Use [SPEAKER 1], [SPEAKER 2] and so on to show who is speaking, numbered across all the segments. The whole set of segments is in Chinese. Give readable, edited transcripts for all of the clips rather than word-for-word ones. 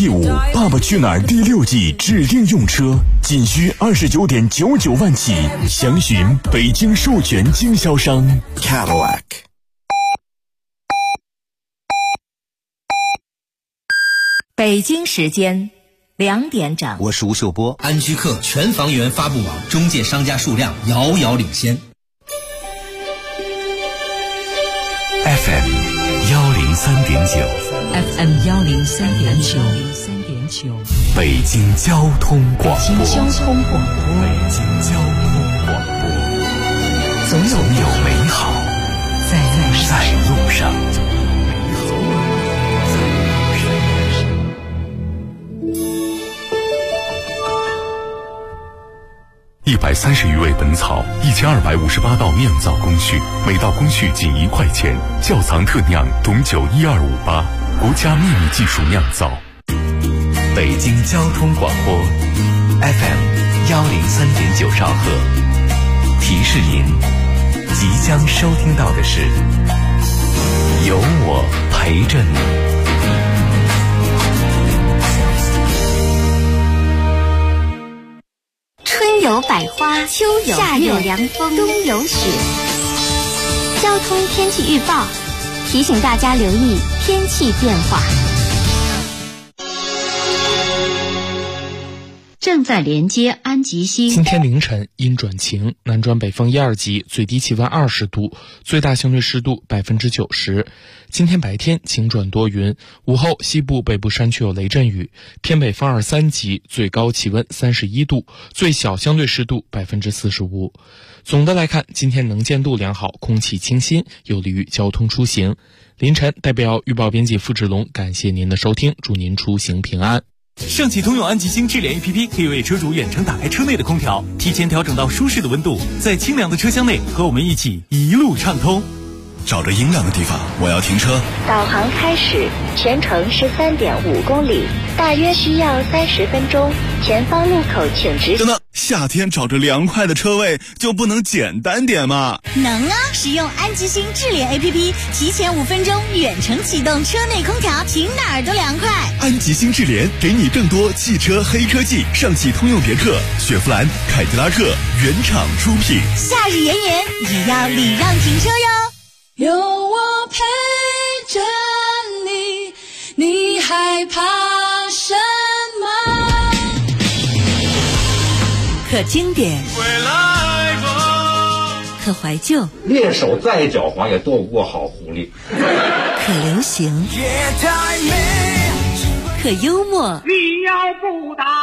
[SPEAKER 1] 第5《爸爸去哪儿》第6季指定用车，仅需29.99万起，详询北京授权经销商 Cadillac。
[SPEAKER 2] 北京时间2点整，
[SPEAKER 3] 我是吴秀波。安居客全房源发布网中介商家数量遥遥领先。
[SPEAKER 1] FM 103.9
[SPEAKER 2] FM 103.9，
[SPEAKER 1] 北京交通广播。
[SPEAKER 2] 北京交通广播，
[SPEAKER 1] 总有美好在路上。130余味本草，1258道酿造工序，每道工序仅1块钱。窖藏特酿董酒12588，国家秘密技术酿造。北京交通广播 FM 103.9兆赫。提示您，即将收听到的是有我陪着你。
[SPEAKER 4] 春有百花，秋有夏有凉风，冬有雪。交通天气预报提醒大家留意天气变化。
[SPEAKER 5] 正在连接安吉西。
[SPEAKER 6] 今天凌晨阴转晴，南转北风1、2级，最低气温20度，最大相对湿度90%。今天白天晴转多云，午后西部北部山区有雷阵雨，偏北风2、3级，最高气温31度，最小相对湿度45%。总的来看，今天能见度良好，空气清新，有利于交通出行。凌晨代表预报编辑付志龙感谢您的收听，祝您出行平安。
[SPEAKER 7] 上汽通用安吉星智联 APP 可以为车主远程打开车内的空调，提前调整到舒适的温度，在清凉的车厢内和我们一起一路畅通。
[SPEAKER 1] 找着阴凉的地方，我要停车。
[SPEAKER 4] 导航开始，全程13.5公里，大约需要30分钟。前方路口请直行。
[SPEAKER 1] 等等，夏天找着凉快的车位就不能简单点吗？
[SPEAKER 8] 能啊！使用安吉星智联 APP， 提前5分钟远程启动车内空调，停哪儿都凉快。
[SPEAKER 1] 安吉星智联给你更多汽车黑科技，上汽通用别克、雪佛兰、凯迪拉克原厂出品。
[SPEAKER 8] 夏日炎炎，也要礼让停车哟。
[SPEAKER 9] 有我陪着你，你害怕什么？
[SPEAKER 2] 可经典，可怀旧，
[SPEAKER 10] 猎手再狡猾也斗不过好狐狸。
[SPEAKER 2] 可流行，可幽默。
[SPEAKER 11] 你要不打，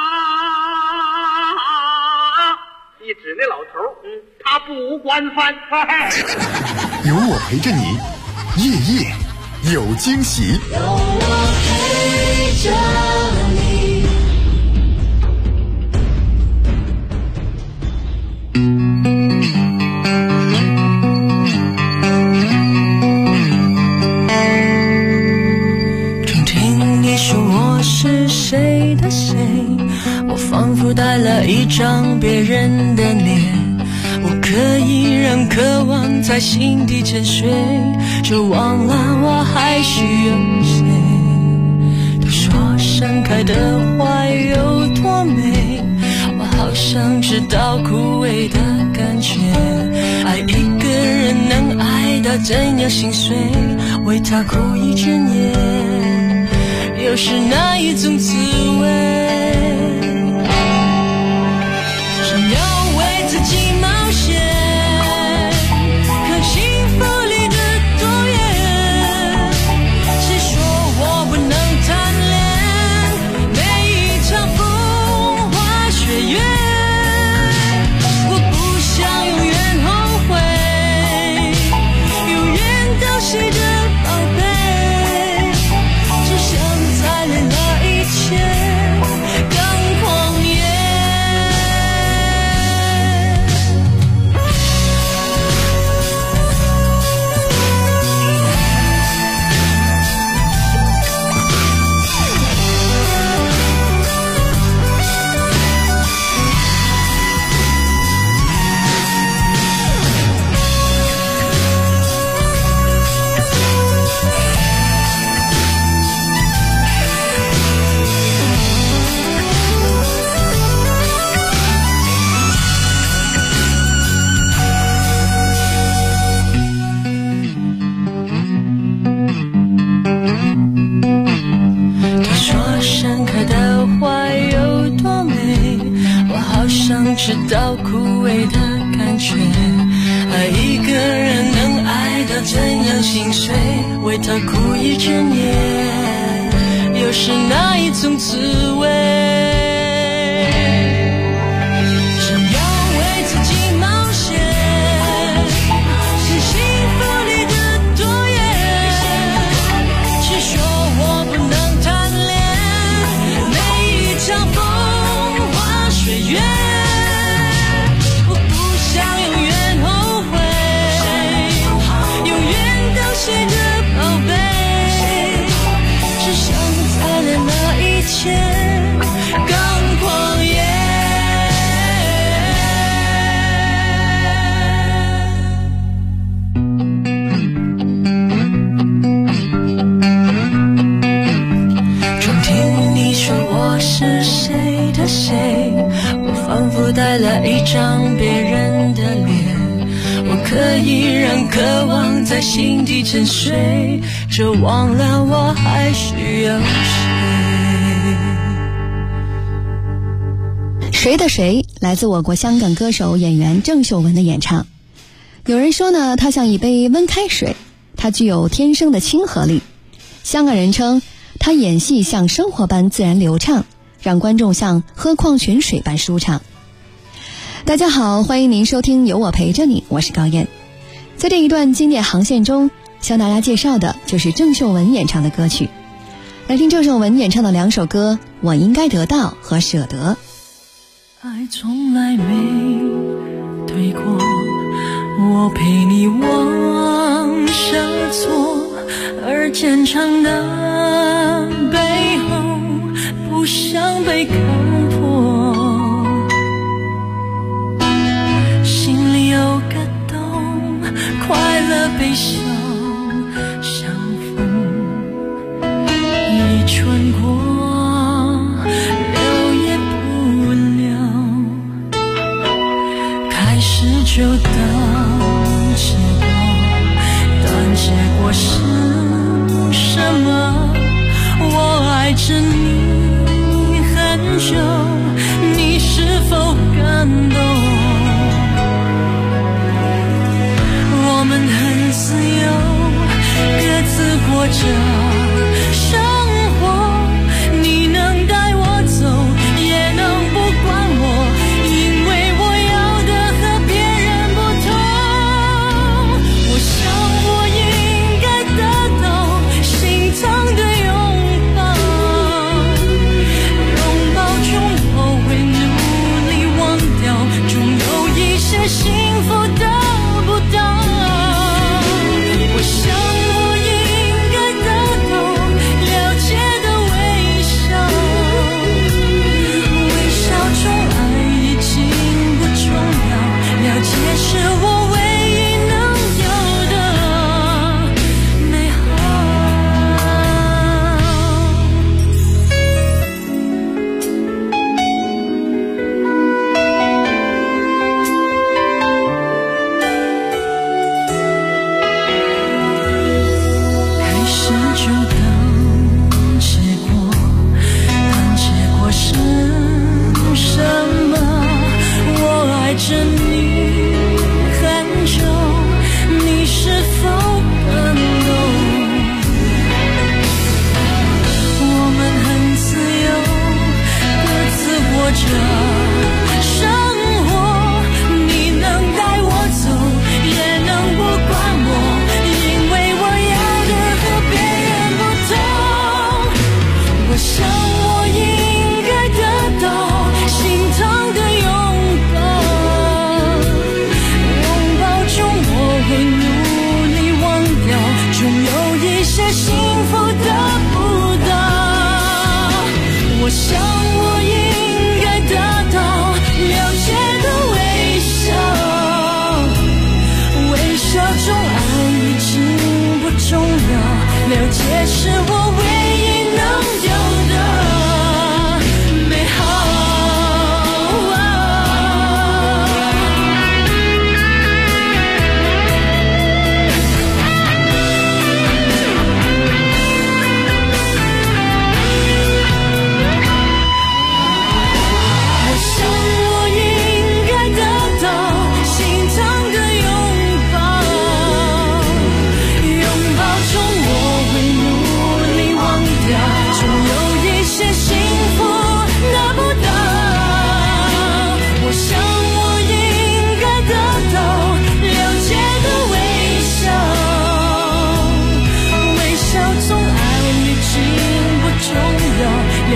[SPEAKER 11] 你指那老头，他不管饭。
[SPEAKER 1] 有我陪着你，夜夜有惊喜。
[SPEAKER 9] 有我陪着你。
[SPEAKER 12] 听听你说我是谁的谁，我仿佛带了一张别人的脸。我可以让渴望在心底沉睡，就忘了我还需要谁。都说盛开的花有多美，我好想知道枯萎的感觉。爱一个人能爱到怎样心碎，为他苦一整夜，又是哪一种滋味？想要为自己冒险，可幸福离得多远？谁说我不能贪恋每一场风花雪月？我不想永远后悔，永远都记得宝贝，只想在累了一切知道枯萎的感觉。爱一个人能爱到怎样心碎，为他苦一整夜，又是哪一种滋味？只要为自己冒险，是幸福里的多远。谁说我不能贪恋每一场风花水月？我不想永远后悔，永远都谁的宝贝，只想在的那一切更狂野。窗听你说我是谁的谁，我仿佛带了一张别人的脸，我可以让渴望在心底沉睡，就忘了我还需要
[SPEAKER 13] 谁的谁来自我国香港歌手演员郑秀文的演唱。有人说呢，她像一杯温开水，她具有天生的亲和力。香港人称她演戏像生活般自然流畅，让观众像喝矿泉水般舒畅。大家好，欢迎您收听有我陪着你，我是高燕。在这一段经典航线中，向大家介绍的就是郑秀文演唱的歌曲。来听郑秀文演唱的两首歌《我应该得到》和《舍得》。
[SPEAKER 12] 爱从来没对过，我陪你往下错，而坚强的背后不想被看破，心里有个洞，快乐悲伤相逢，已穿过就当结果，但结果是什么？我爱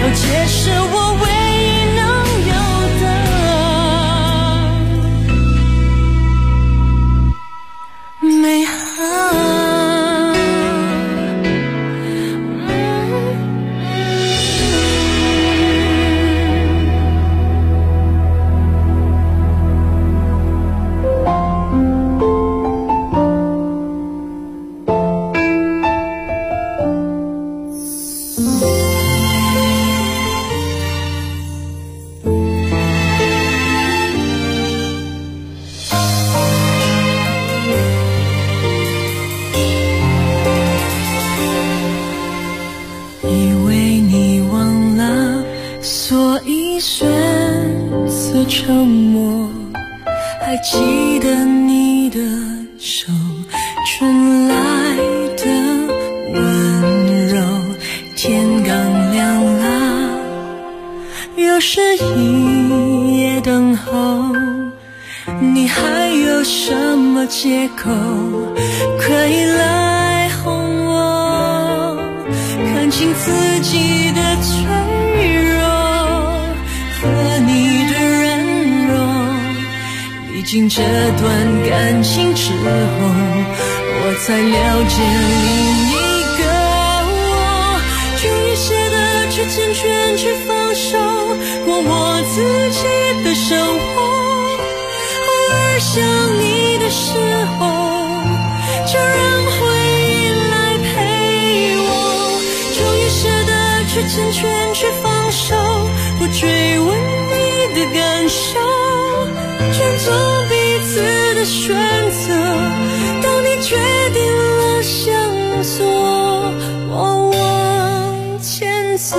[SPEAKER 12] 了解是我唯一能有的美好。沉默，还记得你的手，春来的温柔，天刚亮了，又是一夜等候，你还有什么借口可以来哄我，看清自己的脆弱和你的历经这段感情之后，我才了解另一个我，终于舍得去成全，去放手，过我自己的生活。偶尔想你的时候，就让回忆来陪我。终于舍得去成全，去放手，不追问你的感受，尊重彼此的选择。当你决定了向左，我往前走。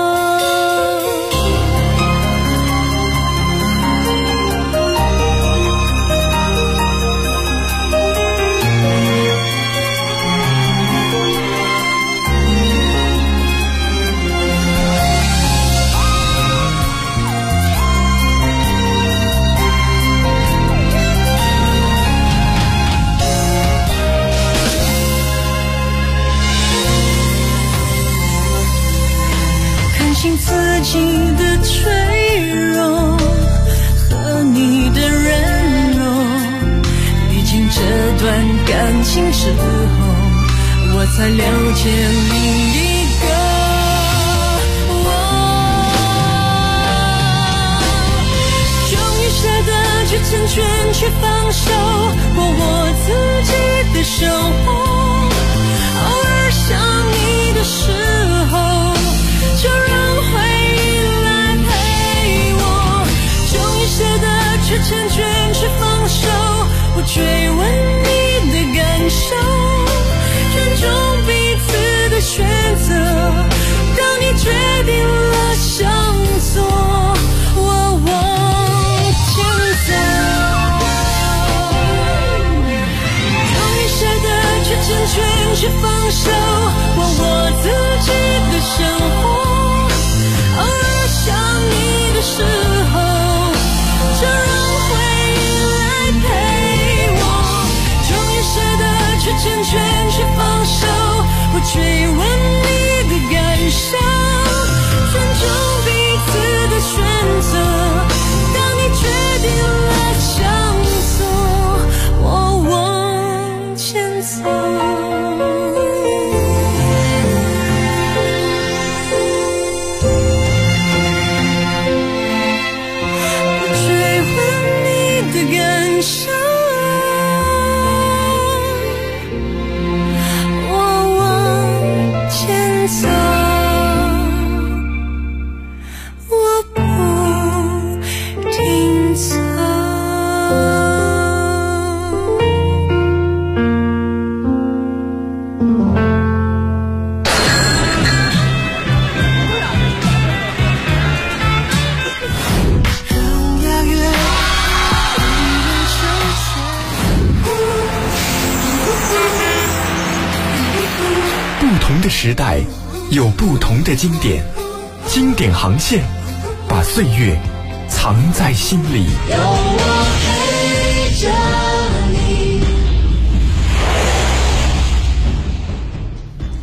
[SPEAKER 12] 自己的脆弱和你的忍容，历经这段感情之后，我才了解另一个我。终于舍得去成全，去放手，过我自己的生活。偶尔想你的时候，就让回忆来陪我。终于舍得去成全，去放手，不追问你的感受，尊重彼此的选择。当你决定了向左，我往前走。终于舍得去成全，去放手，过我自己的生活。偶尔想你的时候，就让回忆来陪我。终于舍得去成全，去放手，不追问你的感受，尊重彼此的选择。当你决定了向左，我往前走。
[SPEAKER 14] 不同的时代有不同的经典，经典航线把岁月藏在心里。
[SPEAKER 9] 有我陪着你。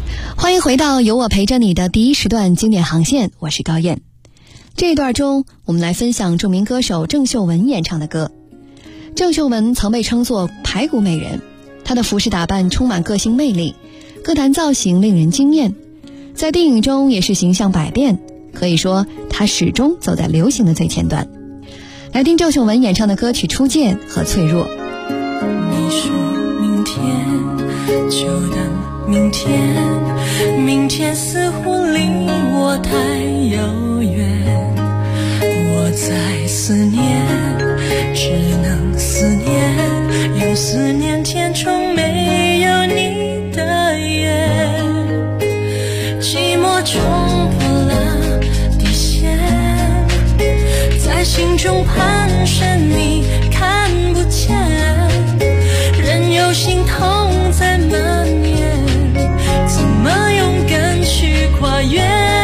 [SPEAKER 13] 欢迎回到有我陪着你的第一时段经典航线，我是高燕。这一段中，我们来分享著名歌手郑秀文演唱的歌。郑秀文曾被称作排骨美人，她的服饰打扮充满个性魅力，歌坛造型令人惊艳，在电影中也是形象百变，可以说她始终走在流行的最前端。来听郑秀文演唱的歌曲《初见》和《脆弱》。
[SPEAKER 12] 你说明天就等明天，明天似乎离我太遥远，我在思念，只能思念，用思念填充没有你的夜，寂寞冲破了底线，在心中盘旋，你看不见，任由心痛在蔓延，怎么勇敢去跨越，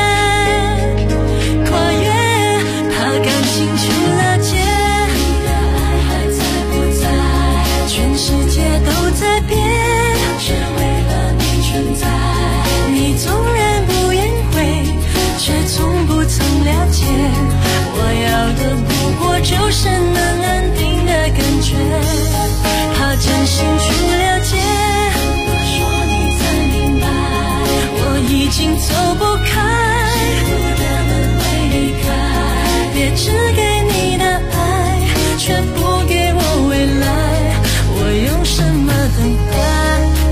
[SPEAKER 12] 跨越，怕感情出了界，你的爱还在不在？全世界都在变，只为了你存在。你纵然不言悔，却从不曾了解，我要的不过就是能安定的感觉，怕真心去了解，我说你才明白，我已经走不开，幸福的门会离开，别只给你的爱，却不给我未来，我用什么等待？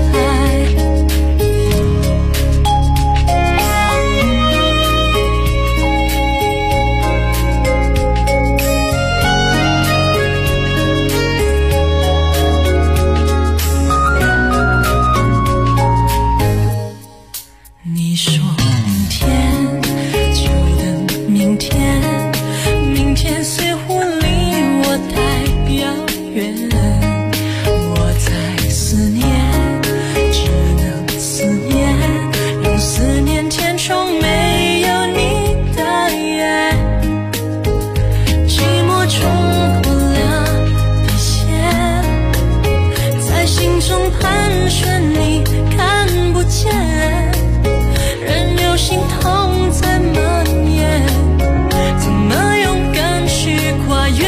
[SPEAKER 12] 你说明天就等明天，明天似乎离我太遥远，我在思念，只能思念，用思念填充没有你的夜，寂寞冲破了底线，在心中盘旋，你看不见，心痛在蔓延，怎么勇敢去跨越，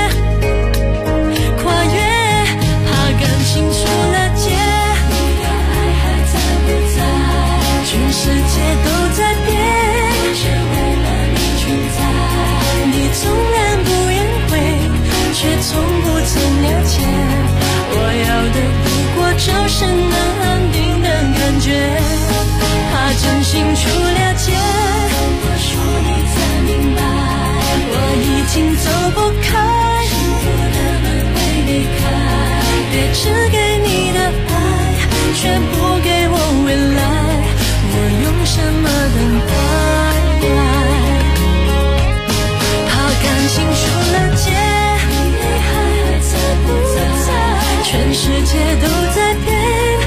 [SPEAKER 12] 跨越，怕感情出了界，你的爱还在不在？全世界都在变，只为了你存在。你纵然不言悔，却从不曾了解，我要的不过就是能安定的感觉，怕真心出了界，我说你才明白，我已经走不开，幸福的门会离开，别只给你的爱，却不给我未来，我用什么等待？怕感情出了界，你还在不在？全世界都在变，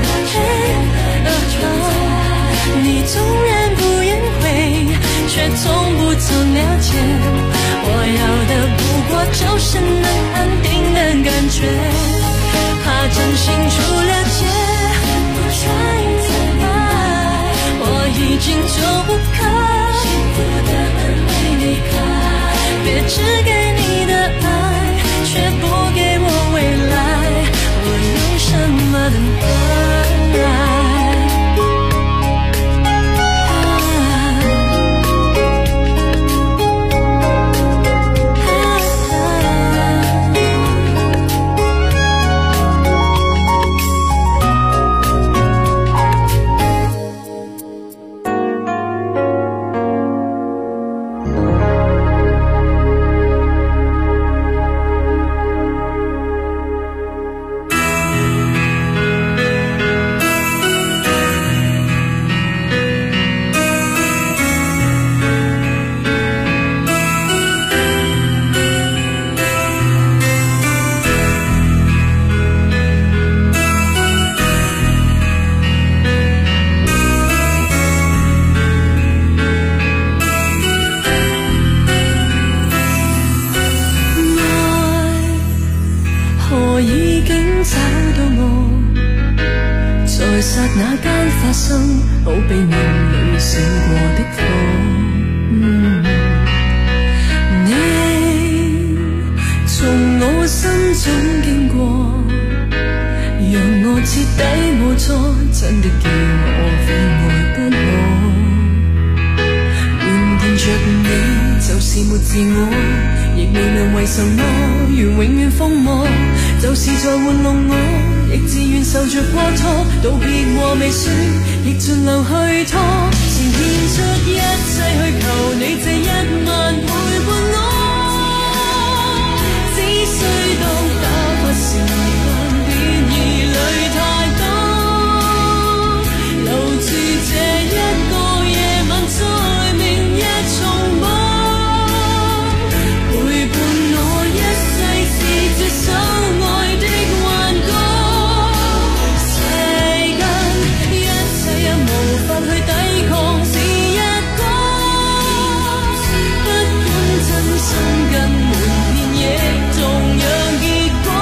[SPEAKER 12] 你纵然不言悔，却从不曾了解，我要的不过就是能安定的感觉，怕真心出了界，我才明白，我已经走不开，幸福的门会离开，别只给你的爱，却不给我未来，我用什么等待？在刹那間發生。 好比夢裏閃過的火。你從我心中經過，讓我徹底無助，真的叫我非愛不可。緣伴着你就是沒自我，亦未能為什麼如永遠瘋魔，就是在玩弄我，亦自願受着過錯，道別和未說，亦盡量去拖，前獻出一切去求你這一晚陪伴我，只需當打發時間，別疑慮太多，留住這一個夜晚，在明日重播，陪伴我一世是這首愛的幻歌，世間一切也無法去抵抗是一個，不管真心跟瞞騙亦同樣結果，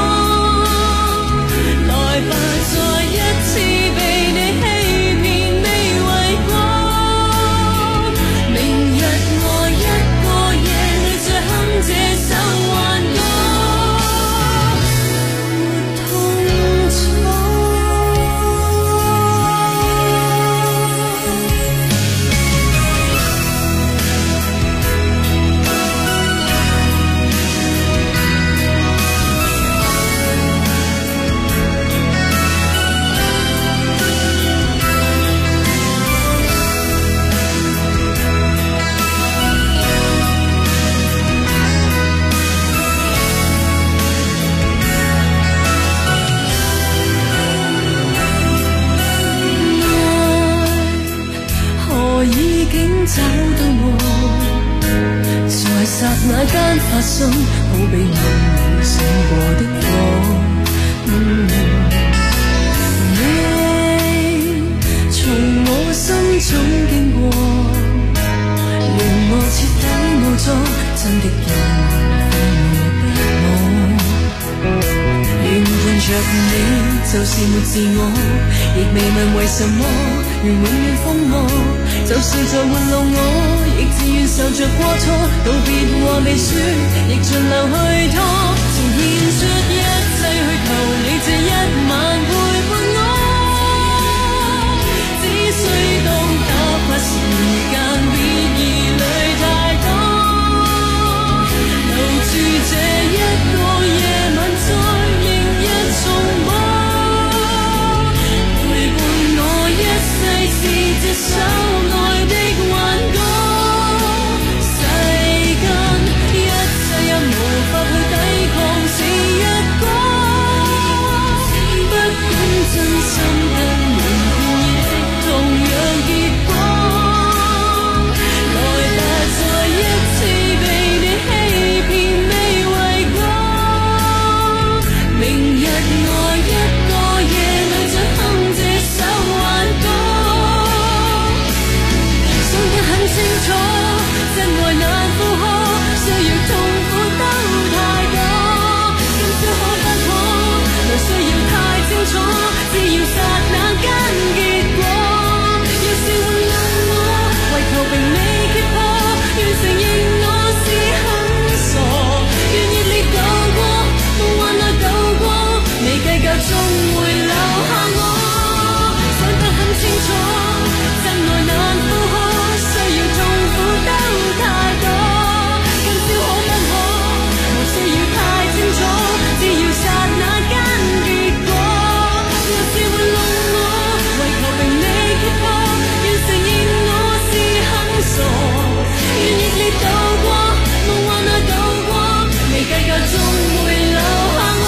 [SPEAKER 12] 來吧再一次被你欺騙未為過，明日我一個夜裏再哼這首幻歌，痛楚。已經找到我，在剎那間發生，好比夢裏閃過的火。你從我心中經過，讓我徹底無助，真的叫我非愛不可。緣伴着你就是沒自我，亦未問為什麼如永遠瘋魔，就是在玩弄我，亦自願受着過錯，道別話未說，亦盡量去拖，前獻出一切去求你這一晚陪伴我，只需當打發時間，別疑慮太多，留住這一個夜晚，在明日重播，陪伴我一世是這首愛的幻歌，世間一切也無法去抵抗是一個，不管真心跟瞞騙亦同樣結果，來吧再一次被你欺騙未為過，明日我一個夜裏再哼這首幻歌，想得很清楚，真愛難負荷，需要痛苦都太多，今宵可不可，來需要太清楚，只要剎那間結果，要是玩弄我，為求並未揭破，願承認我是很傻，願熱烈渡過，夢幻內渡過，未計較終會留下我，想得很清楚，真愛難負荷，需要痛苦都太多，今宵可不可，無需要太清楚，只要剎那間結果，若是玩弄我，為求並未揭破，願承認我是很傻，願熱烈渡過，夢幻內渡過，未計較終會留下我。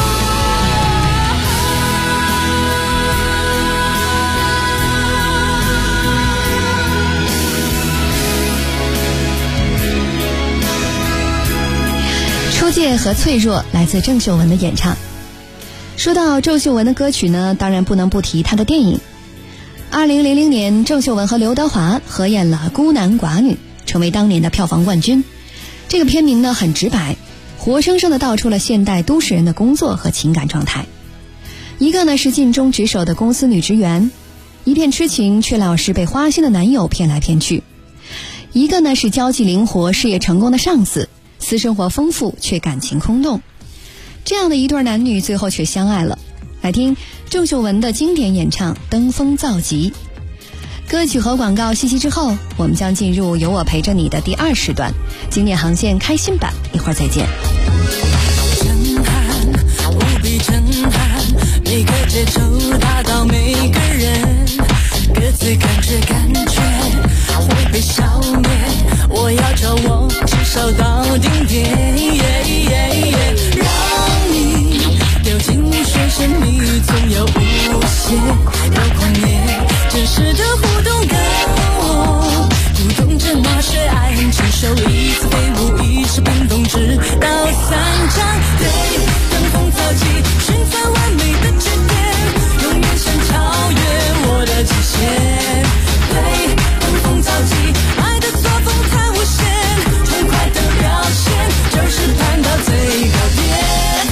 [SPEAKER 13] 初见和脆弱来自郑秀文的演唱。说到郑秀文的歌曲呢，当然不能不提她的电影。2000年，郑秀文和刘德华合演了《孤男寡女》，成为当年的票房冠军。这个片名呢很直白，活生生的道出了现代都市人的工作和情感状态。一个呢是尽忠职守的公司女职员， 一片痴情，却老是被花心的男友骗来骗去。一个呢是交际灵活、事业成功的上司，私生活丰富却感情空洞。这样的一对男女最后却相爱了。来听郑秀文的经典演唱《登峰造极》。歌曲和广告信息之后，我们将进入有我陪着你的第2时段，经典航线开心版，一会儿再见。
[SPEAKER 12] 震撼，无比震撼，每个节奏打到每个人，各自感觉会被消灭，我要找我至少到顶点，让你掉进水深，你总有无限要狂野，真实的互动跟我互动着那些爱恨承受，一次飞舞，一次冰冻，直到散场。对，登峰造极，寻找完美的句点，永远想超越我的极限。对，登峰造极，爱的作风太无限，痛快的表现就是攀到最高点。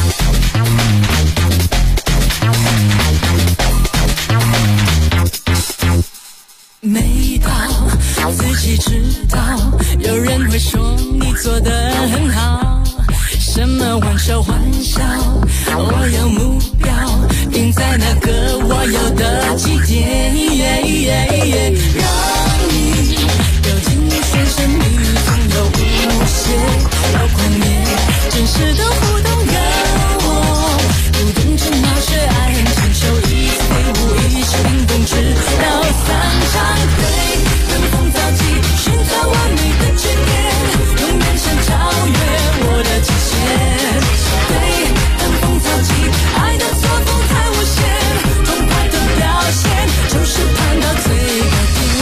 [SPEAKER 12] 没到自己知道，有人会说你做得很好，什么玩笑，我有目标，定在那个我有的极点，让你掉进水深，你总有无限要狂野，真实的互动跟我互动着那些爱恨承受，一次飞舞，一次冰冻，直到散场。对，登峰造极，寻找完美的句点，永远想超越我的极限。对，登峰造极，爱的作风太无限，痛快的表现就是攀到最高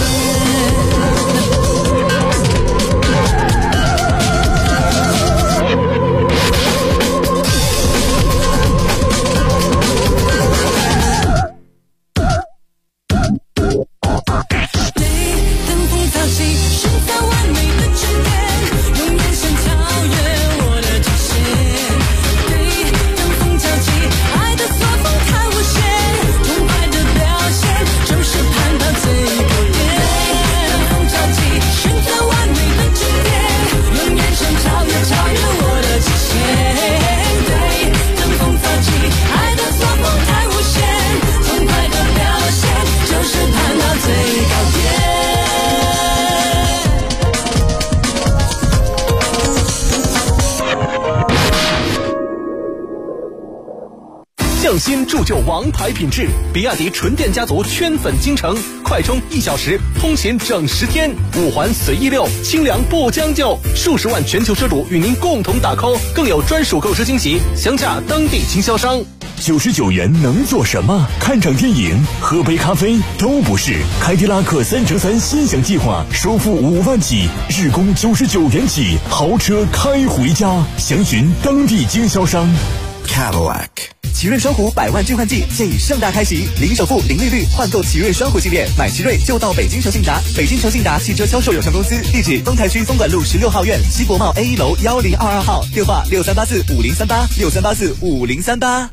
[SPEAKER 15] 匠心铸就王牌品质，比亚迪纯电家族圈粉京城，快充1小时，通勤整10天，5环随意溜，清凉不将就，数十万全球车主与您共同打 call， 更有专属购车惊喜，详洽当地经销商。
[SPEAKER 14] 99元能做什么？看场电影、喝杯咖啡都不是。凯迪拉克3乘3心想计划，首付5万起，日供99元起，豪车开回家。详询当地经销商。
[SPEAKER 16] Cadillac。奇瑞双虎100万置换季现已盛大开启，零首付、零利率换购奇瑞双虎系列，买奇瑞就到北京诚信达。北京诚信达汽车销售有限公司，地址东台区东莞路16号院西国贸 A1 楼1022号，电话63845038，63845038。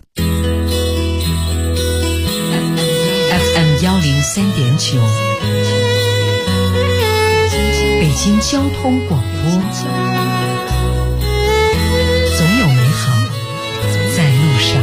[SPEAKER 2] FM 103.9，北京交通广播，总有美好在路上。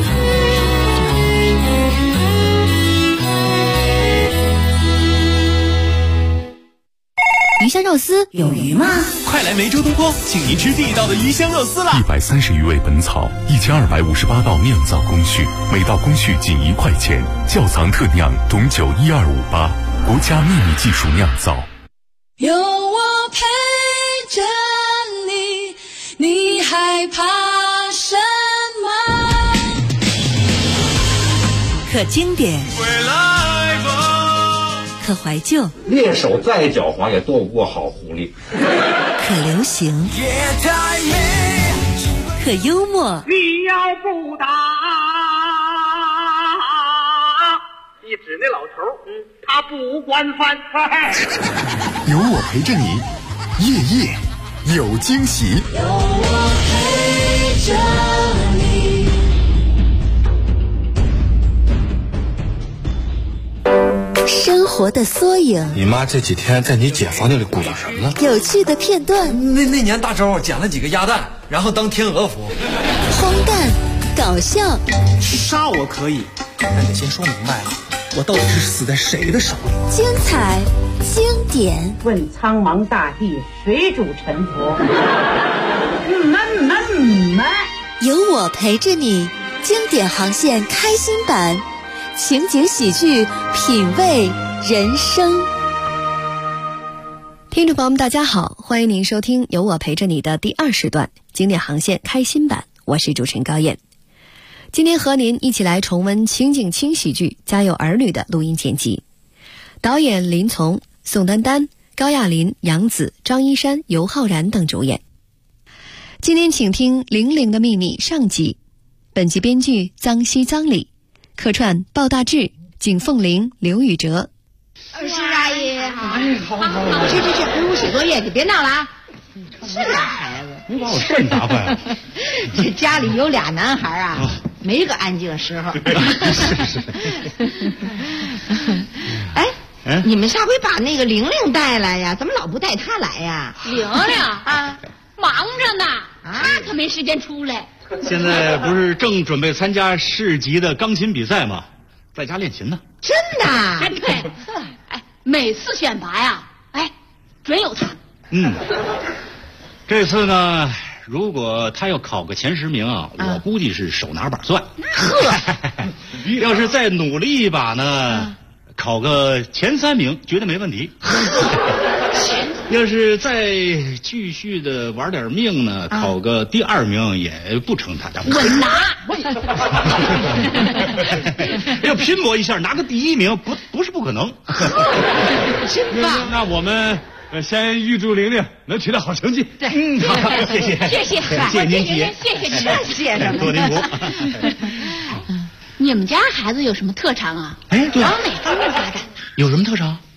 [SPEAKER 4] 鱼香肉丝有鱼吗？
[SPEAKER 7] 快来梅州东坡，请您吃地道的鱼香肉丝啦
[SPEAKER 1] ！130余味本草，1258道酿造工序，每道工序仅1块钱，窖藏特酿，董酒12588，国家秘密技术酿造。
[SPEAKER 9] 有我陪着你，你害怕什么？
[SPEAKER 8] 可经典，可怀旧，
[SPEAKER 10] 猎手再狡猾也斗不过好狐狸。
[SPEAKER 8] 可流行，可幽默。
[SPEAKER 11] 你要不打，一指那老头，他不惯犯。
[SPEAKER 14] 有我陪着你，夜夜有惊喜。
[SPEAKER 9] 有我陪着你。
[SPEAKER 17] 生活的缩影。
[SPEAKER 18] 你妈这几天在你姐房间里鼓捣什么呢？
[SPEAKER 17] 有趣的片段。
[SPEAKER 19] 那年大周捡了几个鸭蛋，然后当天鹅服。
[SPEAKER 17] 荒诞，搞笑。
[SPEAKER 19] 杀我可以，但得先说明白了，我到底是死在谁的手里。
[SPEAKER 17] 精彩，经典。
[SPEAKER 20] 问苍茫大地，谁主沉浮？
[SPEAKER 17] 有我陪着你，经典航线开心版，情景喜剧，品味人生。
[SPEAKER 13] 听众朋友们大家好，欢迎您收听有我陪着你的第2时段经典航线开心版，我是主持人高燕。今天和您一起来重温情景轻喜剧《家有儿女》的录音剪辑，导演林从、宋丹丹、高亚麟、杨紫、张一山、尤浩然等主演。今天请听《玲玲的秘密》上集，本集编剧臧西臧礼，客串鲍大志、景凤玲、刘宇哲。
[SPEAKER 21] 是阿姨，好，去，回屋写作业，你别闹了啊！是俩孩子，
[SPEAKER 22] 你把我肾打坏了。
[SPEAKER 21] 这家里有俩男孩啊，没个安静的时候。
[SPEAKER 22] 是。
[SPEAKER 21] 哎，你们下回把那个玲玲带来呀，怎么老不带她来呀？
[SPEAKER 23] 玲玲啊，忙着呢，她可没时间出来。
[SPEAKER 22] 现在不是正准备参加市级的钢琴比赛吗？在家练琴呢。
[SPEAKER 21] 真的？
[SPEAKER 23] 哎，对，哎，每次选拔呀，哎，准有她。
[SPEAKER 22] 这次呢，如果他要考个前10名啊，我估计是手拿把攥。要是再努力一把呢，考个前3名绝对没问题。要是再继续的玩点命呢，考个第2名也不成他家
[SPEAKER 23] 稳拿。
[SPEAKER 22] 要拼搏一下拿个第1名，不是不可能。
[SPEAKER 21] 真棒！
[SPEAKER 22] 那我们先预祝玲玲能取得好成绩。
[SPEAKER 23] 对，
[SPEAKER 22] 好，谢谢您姐，
[SPEAKER 23] 谢谢您，
[SPEAKER 21] 谢什么？
[SPEAKER 22] 多您福。
[SPEAKER 23] 你们家孩子有什么特长啊？
[SPEAKER 22] 哎，对，
[SPEAKER 23] 往哪方面发展呢？
[SPEAKER 22] 有什么特长？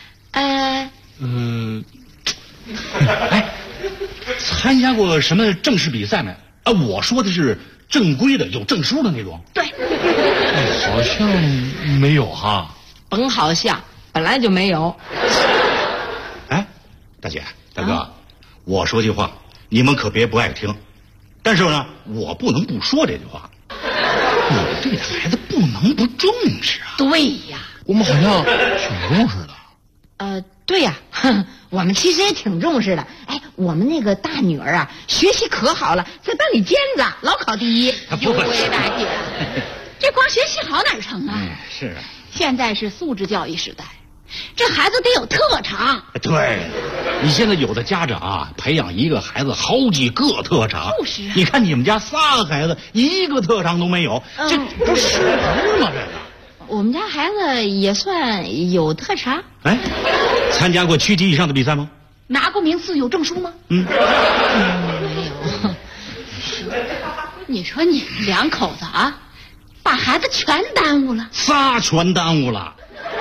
[SPEAKER 22] 参加过什么正式比赛没？我说的是正规的，有证书的那种。
[SPEAKER 23] 对，
[SPEAKER 22] 好像没有哈。
[SPEAKER 21] 甭好像，本来就没有。
[SPEAKER 22] 哎，大姐大哥，我说句话，你们可别不爱听，但是呢，我不能不说这句话。你们对孩子不能不重视啊。
[SPEAKER 23] 对呀，
[SPEAKER 22] 我们好像挺重视的。
[SPEAKER 21] 对呀，我们其实也挺重视的。哎，我们那个大女儿啊，学习可好了，在班里尖子，老考第1。
[SPEAKER 23] 有为大姐，这光学习好哪成啊？
[SPEAKER 22] 是啊，
[SPEAKER 23] 现在是素质教育时代，这孩子得有特长。
[SPEAKER 22] 对，你现在有的家长啊，培养一个孩子好几个特长。
[SPEAKER 23] 就是啊，
[SPEAKER 22] 你看你们家3个孩子1个特长都没有，这不是事儿吗？这个。
[SPEAKER 21] 我们家孩子也算有特长。
[SPEAKER 22] 哎，参加过区级以上的比赛吗？
[SPEAKER 23] 拿过名次，有证书吗？
[SPEAKER 21] 没有。
[SPEAKER 23] 你说你们2口子啊，把孩子全耽误了。
[SPEAKER 22] 仨全耽误了。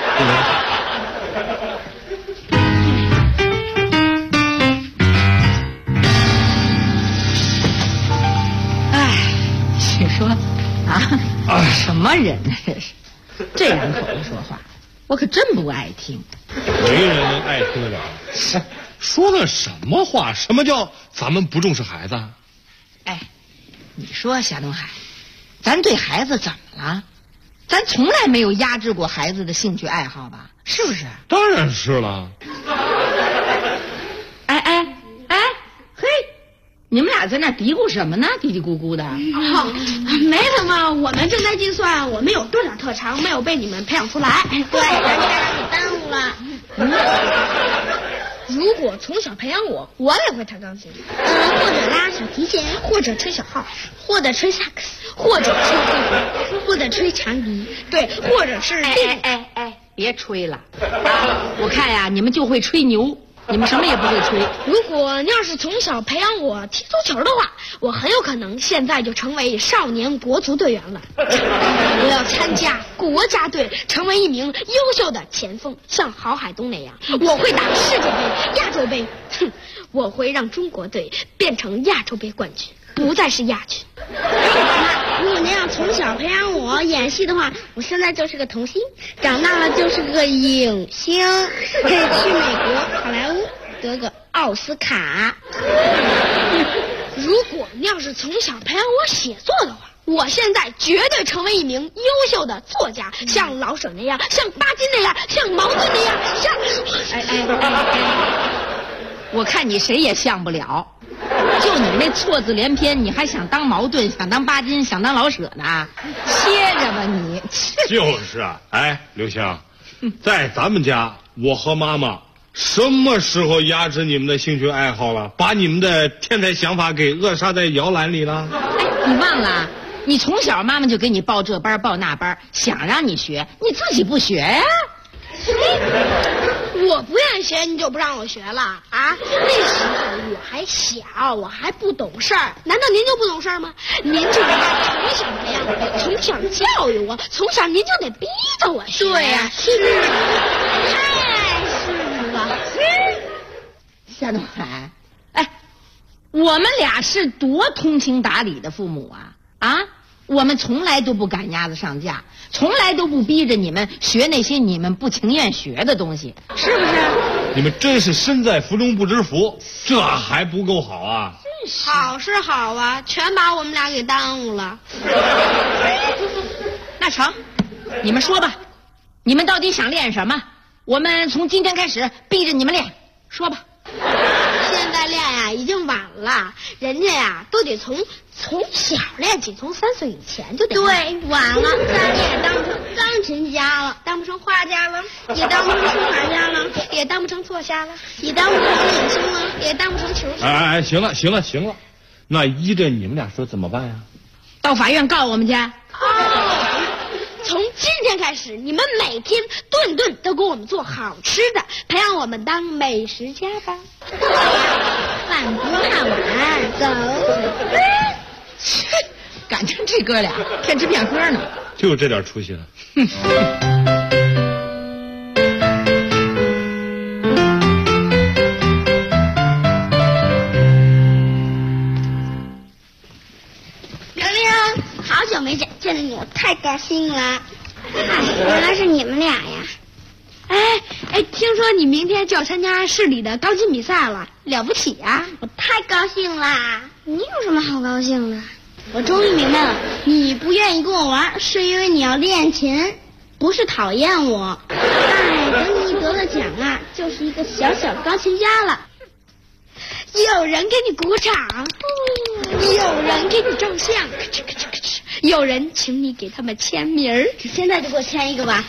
[SPEAKER 21] 哎，你说啊，什么人呢？这2口子说话，我可真不爱听。
[SPEAKER 22] 没人爱听了。说的什么话？什么叫咱们不重视孩子？
[SPEAKER 21] 哎，你说夏东海，咱对孩子怎么了？咱从来没有压制过孩子的兴趣爱好吧？是不是？
[SPEAKER 22] 当然是了。
[SPEAKER 21] 嘿，你们俩在那嘀咕什么呢？嘀嘀咕咕的。
[SPEAKER 23] 没什么，我们正在计算我们有多少特长没有被你们培养出来。
[SPEAKER 21] 对，咱家让你耽误了。
[SPEAKER 23] 如果从小培养我也会弹钢琴，或者拉小提琴，或者吹小号，或者吹萨克斯，或者吹黑胡，或者吹长笛，对，或者是
[SPEAKER 21] 别吹了，我看呀，你们就会吹牛。你们什么也不会吹。
[SPEAKER 23] 如果要是从小培养我踢足球的话，我很有可能现在就成为少年国足队员了。我要参加国家队，成为一名优秀的前锋，像郝海东那样。我会打世界杯、亚洲杯，我会让中国队变成亚洲杯冠军，不再是亚军。 如果您要从小培养我演戏的话，我现在就是个童星，长大了就是个影星，可以去美国好莱坞得个奥斯卡。如果您要是从小培养我写作的话，我现在绝对成为一名优秀的作家，像老舍那样，像巴金那样，像毛泽那样，像……
[SPEAKER 21] 我看你谁也像不了，就你那错字连篇，你还想当茅盾，想当巴金，想当老舍呢？歇着吧你。
[SPEAKER 3] 就是啊，刘星，在咱们家，我和妈妈什么时候压制你们的兴趣爱好了？把你们的天才想法给扼杀在摇篮里了？
[SPEAKER 21] 你忘了？你从小妈妈就给你报这班报那班，想让你学，你自己不学呀？
[SPEAKER 23] 我不愿意学，你就不让我学了啊？那时候我还小，我还不懂事儿，难道您就不懂事儿吗？您就应该从小培养我，从小教育我，从小您就得逼着我学。对呀，是太是了。
[SPEAKER 21] 夏东海，我们俩是多通情达理的父母啊！我们从来都不赶鸭子上架，从来都不逼着你们学那些你们不情愿学的东西，是不是？
[SPEAKER 3] 你们真是身在福中不知福，这还不够好啊！
[SPEAKER 23] 好是好啊，全把我们俩给耽误了。
[SPEAKER 21] 那成，你们说吧，你们到底想练什么？我们从今天开始逼着你们练，说吧。
[SPEAKER 23] 现在练呀已经晚了，人家呀都得从小练起，从3岁以前就得。对，晚了，咱也当不成钢琴家了，当不成画家了，也当不成书法家了，也当不成作家了，也当不成影星了，也当不成球星。
[SPEAKER 3] 行了，那依着你们俩说怎么办呀？
[SPEAKER 21] 到法院告我们去。
[SPEAKER 23] 从今天开始，你们每天顿顿都给我们做好吃的，培养我们当美食家吧。饭不看碗，走。
[SPEAKER 21] 赶上这哥俩骗吃骗喝呢，
[SPEAKER 3] 就这点出息了。
[SPEAKER 23] 玲玲，好久没见到你，我太高兴了。原来是你们俩呀！听说你明天就要参加市里的钢琴比赛了，了不起啊！我太高兴啦！你有什么好高兴的？我终于明白了，你不愿意跟我玩，是因为你要练琴，不是讨厌我。等你得了奖啊，就是一个小小钢琴家了。有人给你鼓掌，有人给你照相，咔哧咔哧咔哧，有人请你给他们签名儿。你现在就给我签一个吧。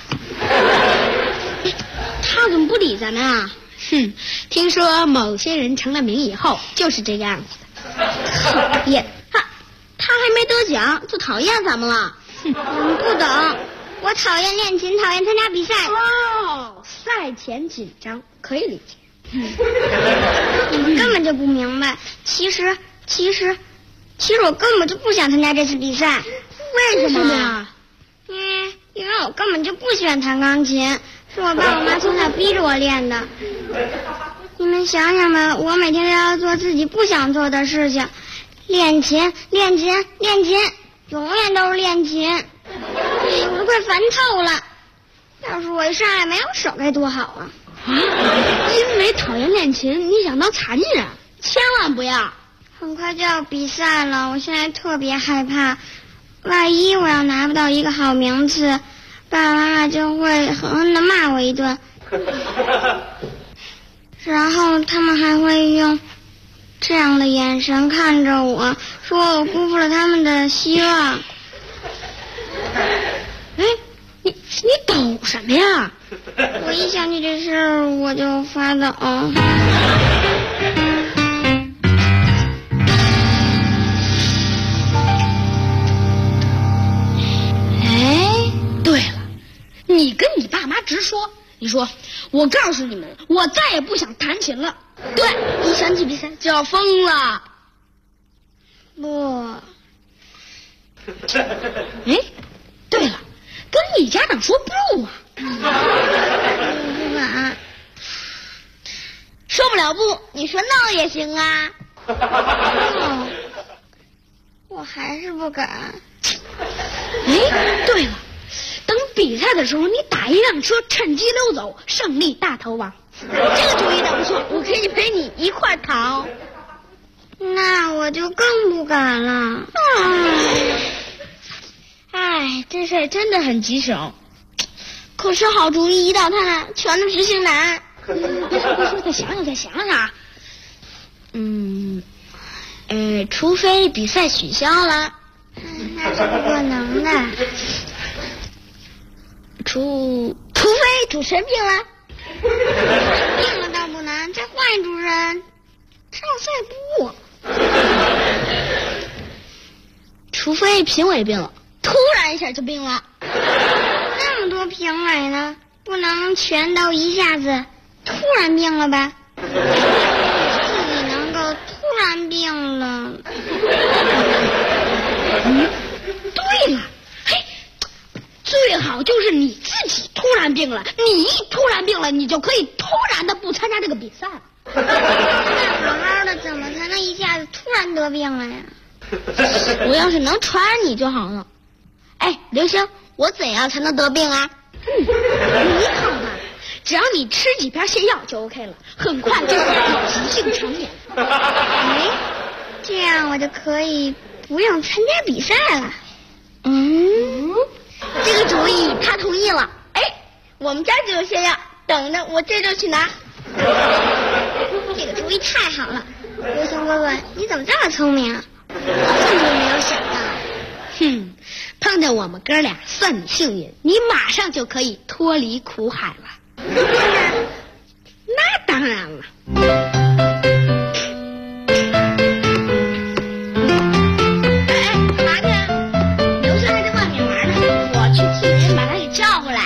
[SPEAKER 23] 他怎么不理咱们啊？听说某些人成了名以后就是这个样子的。讨厌，他还没得奖就讨厌咱们了。你们不懂，我讨厌练琴，讨厌参加比赛。赛前紧张可以理解。你们根本就不明白，其实我根本就不想参加这次比赛。为什么呀？因为我根本就不喜欢弹钢琴，是我爸我妈从小逼着我练的。你们想想吧，我每天都要做自己不想做的事情，练琴，永远都是练琴，我都快烦透了。要是我一上来没有手该多好啊！因为讨厌练琴，你想当残疾人？千万不要！很快就要比赛了，我现在特别害怕，万一我要拿不到一个好名次，爸爸妈妈就会狠狠地骂我一顿，然后他们还会用这样的眼神看着我，说我辜负了他们的希望。你抖什么呀？我一想起这事儿我就发抖。对了，你跟你爸妈直说，你说我告诉你们，我再也不想弹琴了。对，一想起比赛就要疯了。不，对了，跟你家长说不啊。不敢，说不了不，你说 no 也行啊。我还是不敢。 哎，对了，等比赛的时候，你打一辆车，趁机溜走，胜利大逃亡。这个主意倒不错，我可以陪你一块逃。
[SPEAKER 4] 那我就更不敢了。
[SPEAKER 23] 哎，这事儿真的很棘手。可是好主意一到他，全都执行难。别说，再想想。除非比赛取消了，
[SPEAKER 4] 那是不可能的。
[SPEAKER 23] 除非主持人病了，
[SPEAKER 4] 病了倒不难，再换一主持人，上赛不。
[SPEAKER 23] 除非评委病了，突然一下就病了。
[SPEAKER 4] 那么多评委呢，不能全都一下子突然病了吧？自己能够突然病了。
[SPEAKER 23] 对了，嘿，最好就是你自己突然病了，你一突然病了，你就可以突然的不参加这个比赛了。
[SPEAKER 4] 那好好的怎么才能一下子突然得病了呀？
[SPEAKER 23] 我要是能传染你就好了。哎，刘星，我怎样才能得病啊？你好吧，只要你吃几片泻药就 OK 了，很快就会急性肠炎。
[SPEAKER 4] 哎，这样我就可以不用参加比赛了。
[SPEAKER 23] 这个主意他同意了。哎，我们家就有泻药，等着我这就去拿。
[SPEAKER 4] 这个主意太好了，刘星哥哥，你怎么这么聪明啊？我怎么没有想到？
[SPEAKER 23] 碰见我们哥俩算你幸运，你马上就可以脱离苦海了。那当然了。麻子，刘星还在外面玩呢，我去替人把他给叫回来。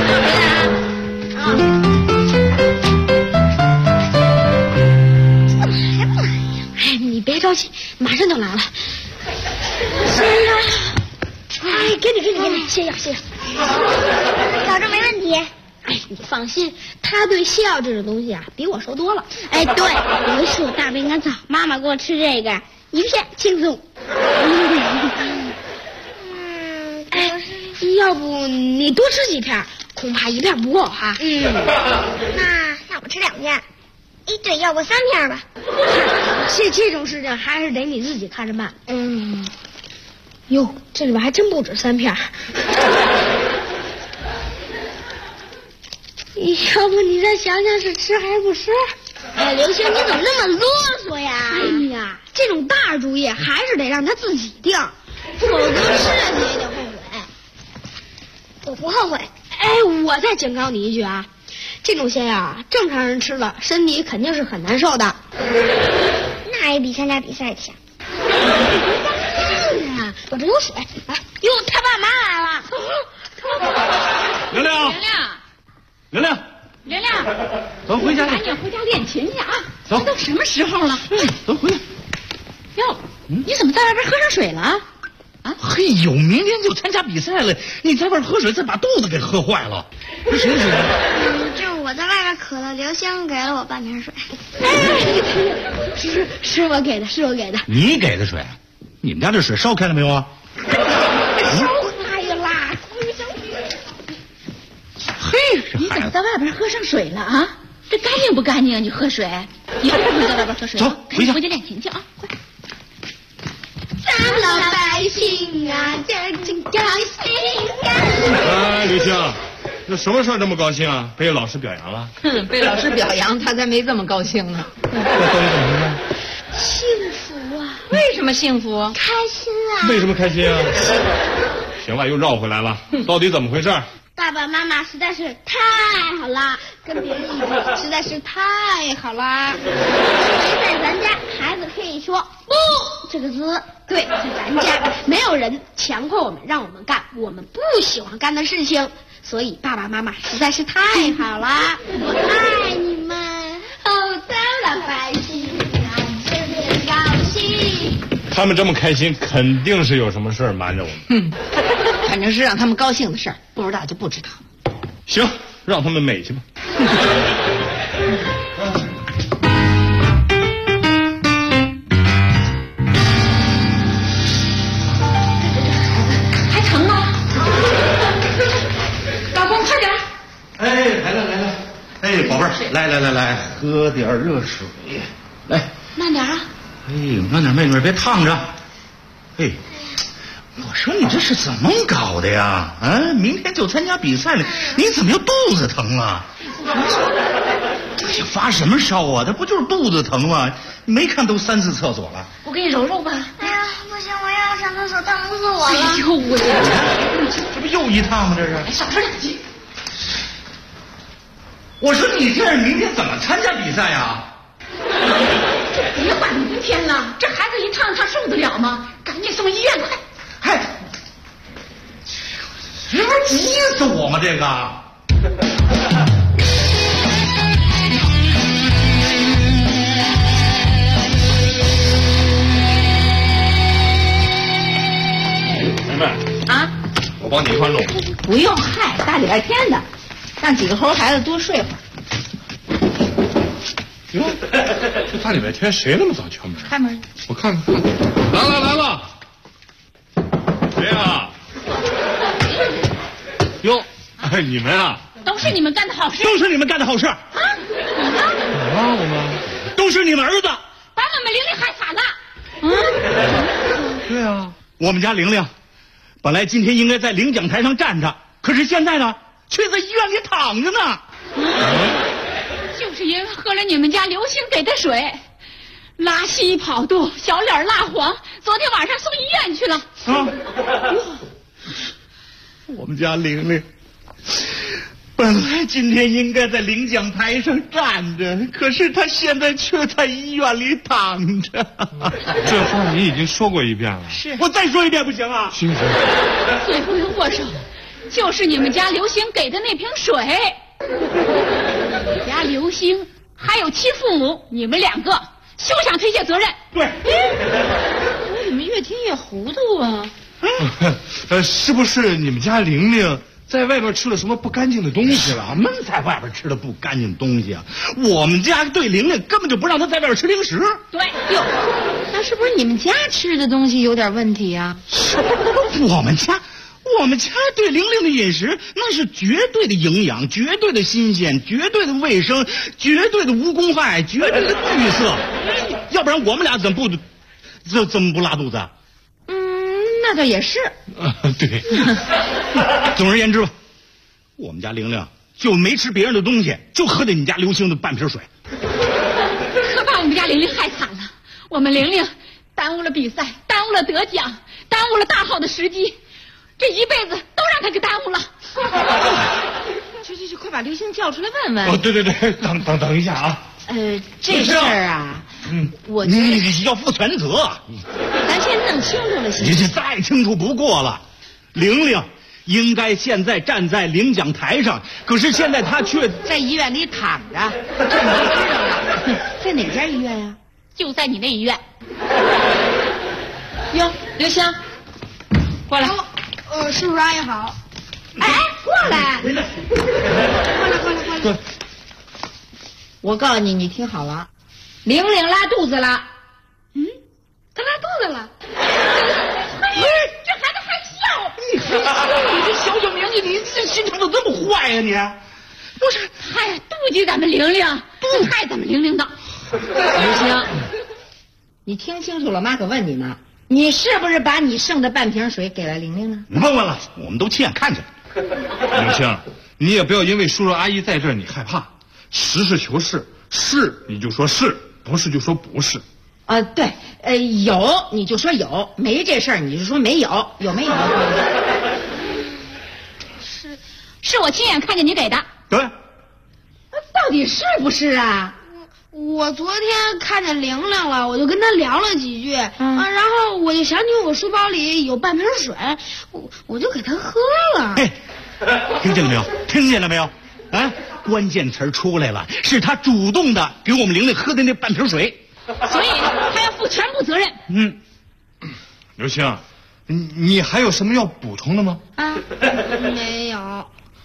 [SPEAKER 23] 怎么还不来呀？哎，你别着急，马上就来了。谢呀！哎，给你，泻药。
[SPEAKER 4] 保证没问题。
[SPEAKER 23] 哎，你放心，他对泻药这种东西啊，比我熟多了。哎，对，有一次我大便干燥，妈妈给我吃这个，一片轻松。哎，要不你多吃几片，恐怕一片不够哈。
[SPEAKER 4] 那我吃2片。对，要不3片吧。
[SPEAKER 23] 这种事情还是得你自己看着办。哟，这里边还真不止3片。要不你再想想是吃还是不吃？哎，刘星，你怎么那么啰嗦呀？哎呀，这种大主意还是得让他自己定，否则吃了你也得后悔。
[SPEAKER 4] 我不后悔。
[SPEAKER 23] 哎，我再警告你一句啊，这种泻药啊，正常人吃了身体肯定是很难受的。
[SPEAKER 4] 那也比参加比赛强。
[SPEAKER 23] 我这有水。哟，他爸妈来了。
[SPEAKER 22] 刘亮，走回家去。
[SPEAKER 21] 赶紧回家练琴去啊！
[SPEAKER 22] 走，
[SPEAKER 21] 都什么时候了？
[SPEAKER 22] 走回来。
[SPEAKER 21] 哟，你怎么在外边喝上水了？
[SPEAKER 22] 啊？嘿呦，明天就参加比赛了，你在外边喝水，再把肚子给喝坏了。这谁的水？
[SPEAKER 4] 就我在外边渴了，刘星给了我半瓶水。
[SPEAKER 23] 是我给的。
[SPEAKER 22] 你给的水？你们家这水烧开了没有啊？
[SPEAKER 23] 烧开啦！
[SPEAKER 21] 嘿，你怎么在外边喝上水了啊？这干净不干净啊？你喝水，以后不能在外边喝水。
[SPEAKER 22] 走，回家
[SPEAKER 21] 练琴去啊！快！
[SPEAKER 23] 咱老百姓啊，真高兴啊！
[SPEAKER 3] 刘星，那什么事儿这么高兴啊？被老师表扬了？
[SPEAKER 21] 被老师表扬，他才没这么高兴呢。
[SPEAKER 3] 那到底怎么回事？
[SPEAKER 23] 幸福啊！
[SPEAKER 21] 为什么幸福？
[SPEAKER 23] 开心啊！
[SPEAKER 3] 为什么开心啊？行了，又绕回来了，到底怎么回事？
[SPEAKER 23] 爸爸妈妈实在是太好了，跟别人一比实在是太好了。因为在咱家，孩子可以说“不”这个字。对，在咱家没有人强迫我们，让我们干我们不喜欢干的事情，所以爸爸妈妈实在是太好了。我爱你们，咱老百姓啊，真高兴。
[SPEAKER 3] 他们这么开心，肯定是有什么事儿瞒着我们。
[SPEAKER 21] 反正是让他们高兴的事儿，不知道就不知道。
[SPEAKER 3] 行，让他们美去吧。
[SPEAKER 22] 来，喝点热水。来，
[SPEAKER 21] 慢点啊！
[SPEAKER 22] 哎，慢点，妹妹别烫着。哎，我说你这是怎么搞的呀？啊，明天就参加比赛了，你怎么又肚子疼了？哎呀，发什么烧啊？这不就是肚子疼吗？你没看都3次厕所了。
[SPEAKER 21] 我给你揉揉吧。
[SPEAKER 4] 哎呀，不行，我要上厕所，疼死我了。
[SPEAKER 21] 哎呦，我
[SPEAKER 22] 这不又一趟吗？这是。
[SPEAKER 21] 少吃点劲。
[SPEAKER 22] 我说你这明天怎么参加比赛呀？
[SPEAKER 21] 别管明天了，这孩子一趟他受得了吗？赶紧送医院快！
[SPEAKER 22] 嗨，这不是急死我吗？这个。妹妹
[SPEAKER 21] 啊，
[SPEAKER 22] 我帮你一块弄。
[SPEAKER 21] 不用，嗨，大礼拜天的，让几个猴孩子多睡会儿。
[SPEAKER 3] 哟，这大礼拜天谁那么早敲门？
[SPEAKER 21] 开门。
[SPEAKER 3] 我看看，来了，谁呀？哟，哎，你们啊，
[SPEAKER 21] 都是你们干的好事，
[SPEAKER 22] 都是你们干的好事啊！
[SPEAKER 3] 我们
[SPEAKER 22] 都是你们儿子，
[SPEAKER 21] 把我们玲玲害惨了。
[SPEAKER 3] 对啊，
[SPEAKER 22] 我们家玲玲，本来今天应该在领奖台上站着，可是现在呢，却在医院里躺着呢。
[SPEAKER 21] 就是因为喝了你们家刘星给的水，拉稀跑肚，小脸蜡黄，昨天晚上送医院去了。
[SPEAKER 22] 我们家玲玲本来今天应该在领奖台上站着，可是她现在却在医院里躺着。
[SPEAKER 3] 这话你已经说过一遍了。
[SPEAKER 21] 是，
[SPEAKER 22] 我再说一遍不行啊？
[SPEAKER 3] 行。
[SPEAKER 21] 罪魁祸首就是你们家刘星给的那瓶水。你家刘星还有其父母，你们2个休想推卸责任。
[SPEAKER 22] 对。
[SPEAKER 21] 我怎么越听越糊涂啊？
[SPEAKER 3] 是不是你们家玲玲在外边吃了什么不干净的东西了？
[SPEAKER 22] 我们在外边吃了不干净的东西啊！我们家对玲玲根本就不让她在外边吃零食。
[SPEAKER 21] 对，哟，那是不是你们家吃的东西有点问题啊？
[SPEAKER 22] 我们家对玲玲的饮食那是绝对的营养，绝对的新鲜，绝对的卫生，绝对的无公害，绝对的绿色。要不然我们俩怎么不拉肚子啊？
[SPEAKER 21] 那倒也是。
[SPEAKER 22] 对。总而言之吧，我们家玲玲就没吃别人的东西，就喝的你家刘星的半瓶水。
[SPEAKER 21] 可把我们家玲玲害惨了。我们玲玲耽误了比赛，耽误了得奖，耽误了大好的时机，这一辈子都让他给耽误了。去，快把刘星叫出来问问。
[SPEAKER 22] 对，等一下啊。
[SPEAKER 21] 这事儿啊，我觉得
[SPEAKER 22] 你要负全责。
[SPEAKER 21] 咱先弄清楚了，行。
[SPEAKER 22] 你这再清楚不过了。玲玲应该现在站在领奖台上，可是现在她却
[SPEAKER 21] 在医院里躺着。这你就知道了。在哪家医院呀？就在你那医院。哟，刘星，过来。
[SPEAKER 4] 叔叔阿姨好。
[SPEAKER 21] 哎，过来。
[SPEAKER 4] 过来。
[SPEAKER 21] 我告诉你，你听好了，玲玲拉肚子了。
[SPEAKER 4] 她拉肚子了。
[SPEAKER 21] 这孩子还笑。
[SPEAKER 22] 你这小年纪，你这心肠怎么这么坏呀？你
[SPEAKER 21] 不是，嗨，妒忌咱们玲玲，害咱们玲玲的。刘星，你听清楚了，妈可问你呢，你是不是把你剩的半瓶水给了玲玲呢？
[SPEAKER 22] 你问了，我们都亲眼看见了。
[SPEAKER 3] 刘星，你也不要因为叔叔阿姨在这儿你害怕，实事求是，是你就说是，不是就说不是。
[SPEAKER 21] 对，有你就说有，没这事儿你就说没有，有没有？是我亲眼看见你给的。
[SPEAKER 22] 对。
[SPEAKER 21] 到底是不是啊？
[SPEAKER 4] 我昨天看见玲玲了，我就跟她聊了几句，然后我就想起我书包里有半瓶水，我就给她喝了。
[SPEAKER 22] 哎，听见了没有？听见了没有？啊，关键词出来了，是她主动的给我们玲玲喝的那半瓶水，
[SPEAKER 21] 所以她要负全部责任。
[SPEAKER 3] 刘星，你还有什么要补充的吗？
[SPEAKER 4] 没有。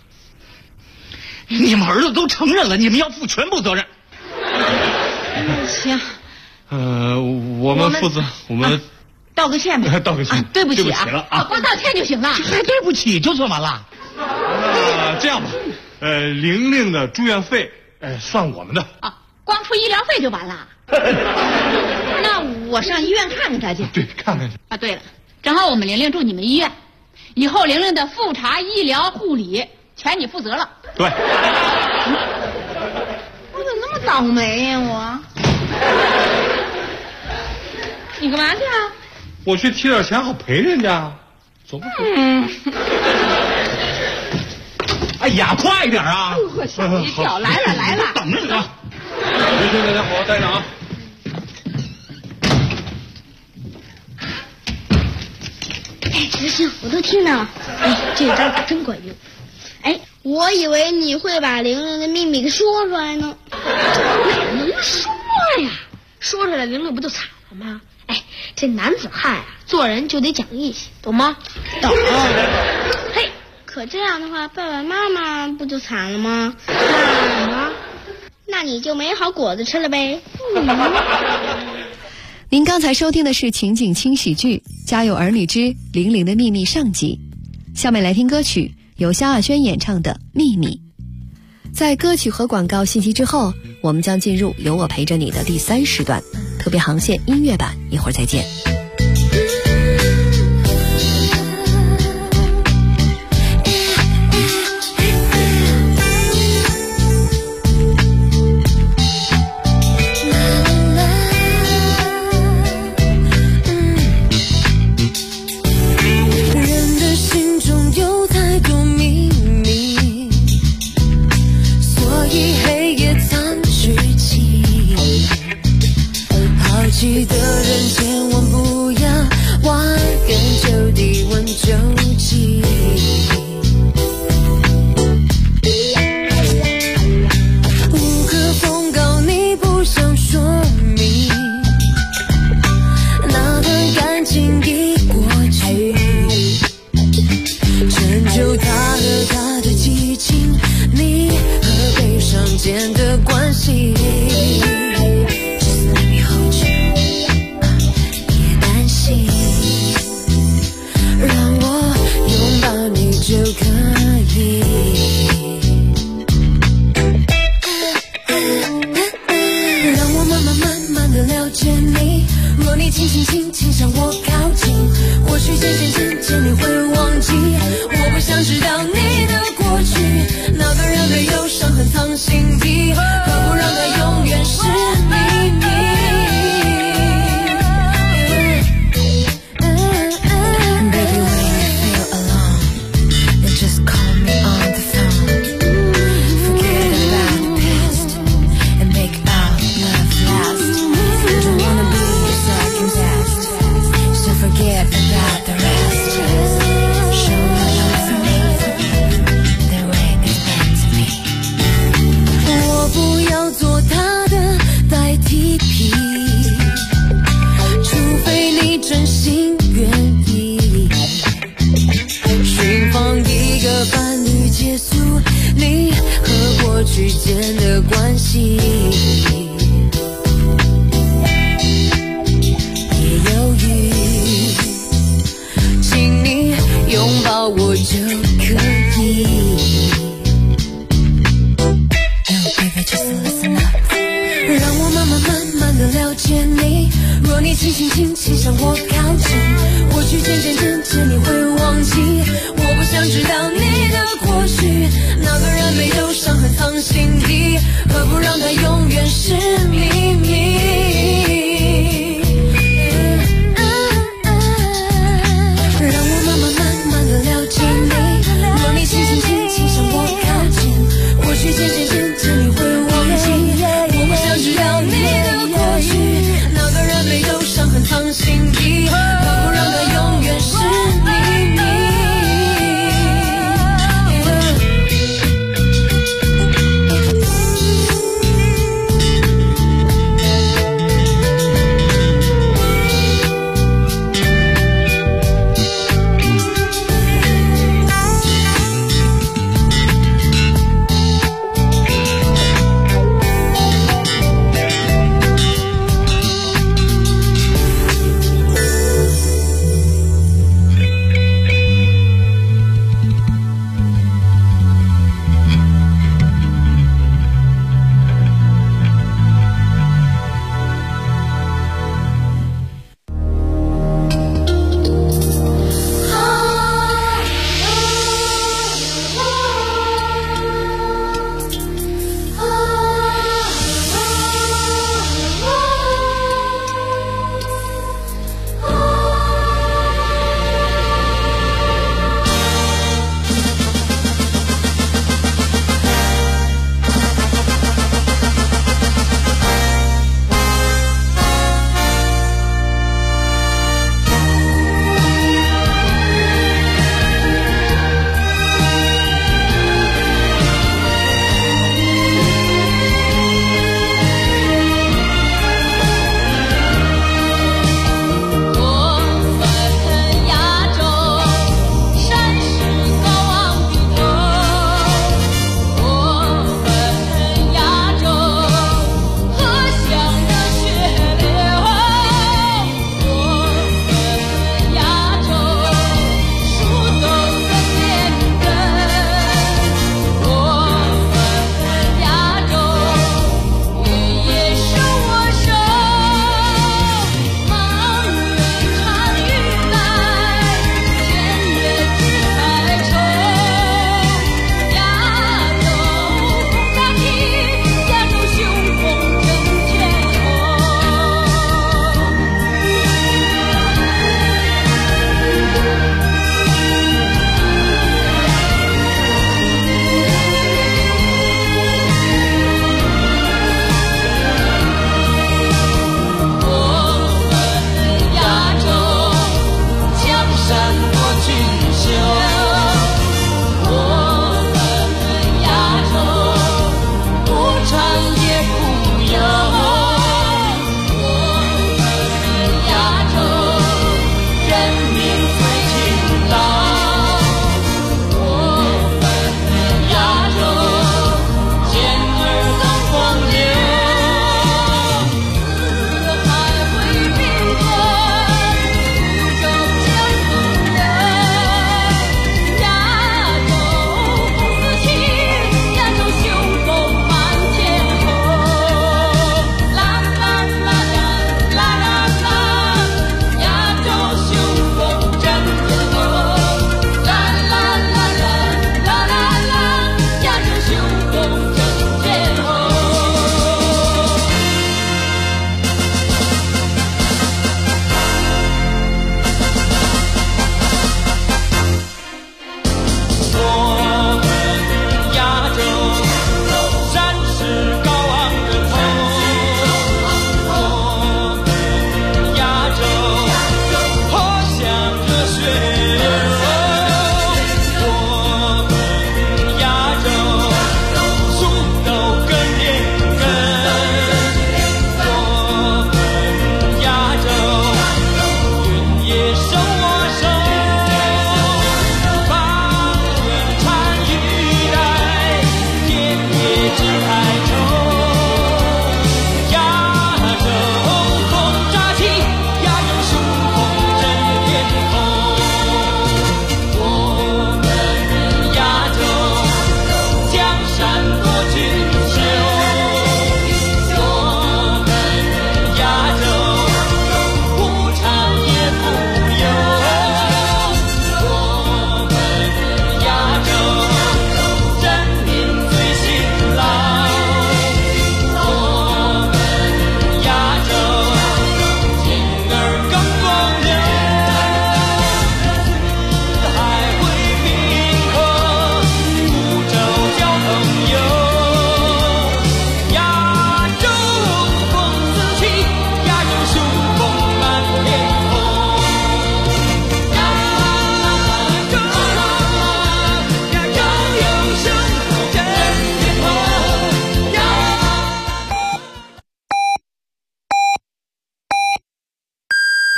[SPEAKER 22] 你们儿子都承认了，你们要负全部责任。
[SPEAKER 21] 行。
[SPEAKER 3] 我们负责，我们
[SPEAKER 21] 道个歉吧。
[SPEAKER 3] 道个歉。
[SPEAKER 21] 对不起
[SPEAKER 22] 了啊！
[SPEAKER 21] 光道歉就行了。
[SPEAKER 22] 还对不起就算完了。
[SPEAKER 3] 这样吧，玲玲的住院费， 算我们的
[SPEAKER 21] 啊，光出医疗费就完了。那我上医院看看他去。
[SPEAKER 3] 对，看看去。
[SPEAKER 5] 啊，对了，正好我们玲玲住你们医院，以后玲玲的复查、医疗、护理全你负责了。
[SPEAKER 3] 对。
[SPEAKER 21] 我怎么那么倒霉呀我？你干嘛去啊？
[SPEAKER 3] 我去提点钱好赔人家。走吧。哎呀，快点啊！
[SPEAKER 21] 我吓一跳，来了，
[SPEAKER 3] 等着你啊！刘星，大家好好待着啊！
[SPEAKER 4] 哎，刘星，我都听到了。哎，这招可真管用。哎，我以为你会把玲玲的秘密给说出来呢。
[SPEAKER 23] 哪能说呀？说出来玲玲不就惨了吗？哎，这男子汉啊，做人就得讲义气，懂吗？
[SPEAKER 4] 懂。嘿。可这样的话，爸爸妈妈不就惨了吗？那你就没好果子吃了呗。
[SPEAKER 13] 您刚才收听的是情景轻喜剧《家有儿女之玲玲的秘密》上集，下面来听歌曲，由萧亚轩演唱的《秘密》。在歌曲和广告信息之后，我们将进入有我陪着你的第3时段，特别航线音乐版，一会儿再见。
[SPEAKER 9] 记的人千万不要挖根究底问究竟，无可奉告你不想说明，那段感情已过去，成就他和他的激情，你和悲伤间的关系。就可以让我慢慢的了解你，若你轻轻向我靠近，或许渐你会忘记，我不想知道你的过去，那个人没有伤痕藏心底，何不让它永远是秘密。之间的关系，别犹豫，请你拥抱我就可以。Oh baby, just listen up， 让我慢的了解你。若你轻向我靠近，或许渐你会忘记。我不想知道你的过去，那个人没有伤痕藏心底，何不让它永远是秘密？让我慢的了解你。若你轻向我靠近，或许渐你会忘记。我不想知道你的过去，那个人没有伤痕藏心底，何不让它永远是秘密？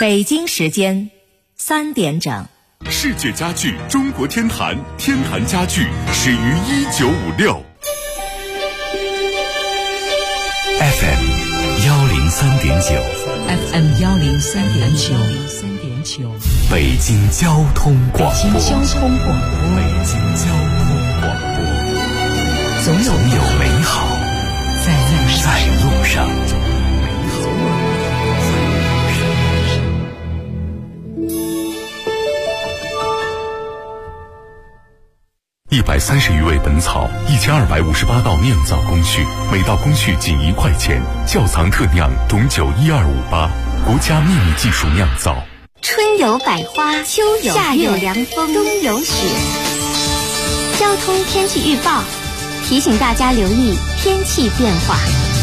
[SPEAKER 2] 北京时间3点整。
[SPEAKER 1] 世界家具中国天坛，天坛家具始于1956。FM 103.9
[SPEAKER 2] FM 103.9，
[SPEAKER 1] 北京交通广播。
[SPEAKER 2] 北京交通广播，总有美好在路上。
[SPEAKER 1] 130余味本草，1258道酿造工序，每道工序仅1块钱。窖藏特酿董酒12588，国家秘密技术酿造。
[SPEAKER 6] 春有百花，秋有夏有凉风，冬有雪。交通天气预报提醒大家留意天气变化。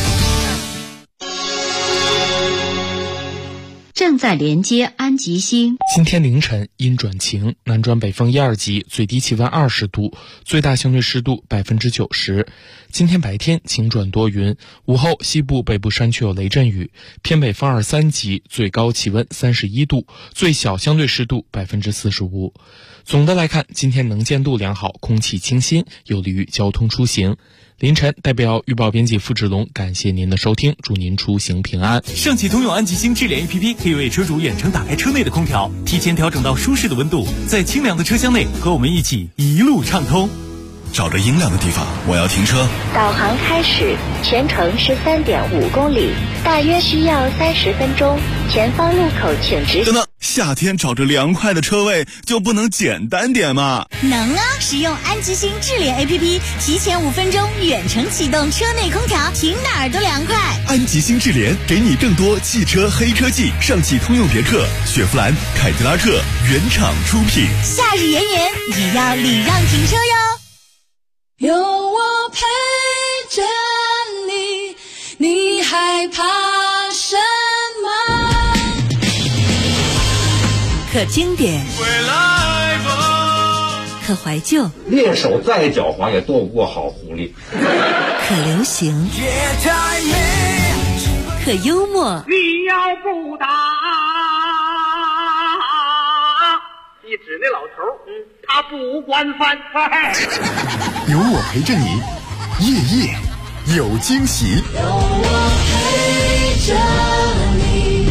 [SPEAKER 2] 正在连接安吉星。
[SPEAKER 12] 今天凌晨阴转晴，南转北风1、2级，最低气温20度，最大相对湿度90%。今天白天晴转多云，午后西部北部山区有雷阵雨，偏北风2、3级，最高气温31度，最小相对湿度45%。总的来看，今天能见度良好，空气清新，有利于交通出行。凌晨代表预报编辑付志龙感谢您的收听，祝您出行平安。
[SPEAKER 7] 上汽通用安吉星智联 APP 可以为车主远程打开车内的空调，提前调整到舒适的温度，在清凉的车厢内和我们一起一路畅通。
[SPEAKER 15] 找着阴凉的地方，我要停车。
[SPEAKER 6] 导航开始，全程是3.5公里，大约需要30分钟。前方路口请直行。
[SPEAKER 15] 等等，夏天找着凉快的车位就不能简单点吗？
[SPEAKER 8] 能啊！使用安吉星智联 APP， 提前5分钟远程启动车内空调，停哪儿都凉快。
[SPEAKER 15] 安吉星智联给你更多汽车黑科技，上汽通用别克、雪佛兰、凯迪拉克原厂出品。
[SPEAKER 8] 夏日炎炎，也要礼让停车哟。
[SPEAKER 9] 有我陪着你，你害怕什么？
[SPEAKER 2] 可经典，可怀旧，
[SPEAKER 10] 猎手再狡猾也斗不过好狐狸。
[SPEAKER 2] 可流行，可幽默。
[SPEAKER 11] 你要不打，一指那老头，他不惯犯。
[SPEAKER 1] 有我陪着你，夜夜有惊喜。
[SPEAKER 9] 有我陪着你。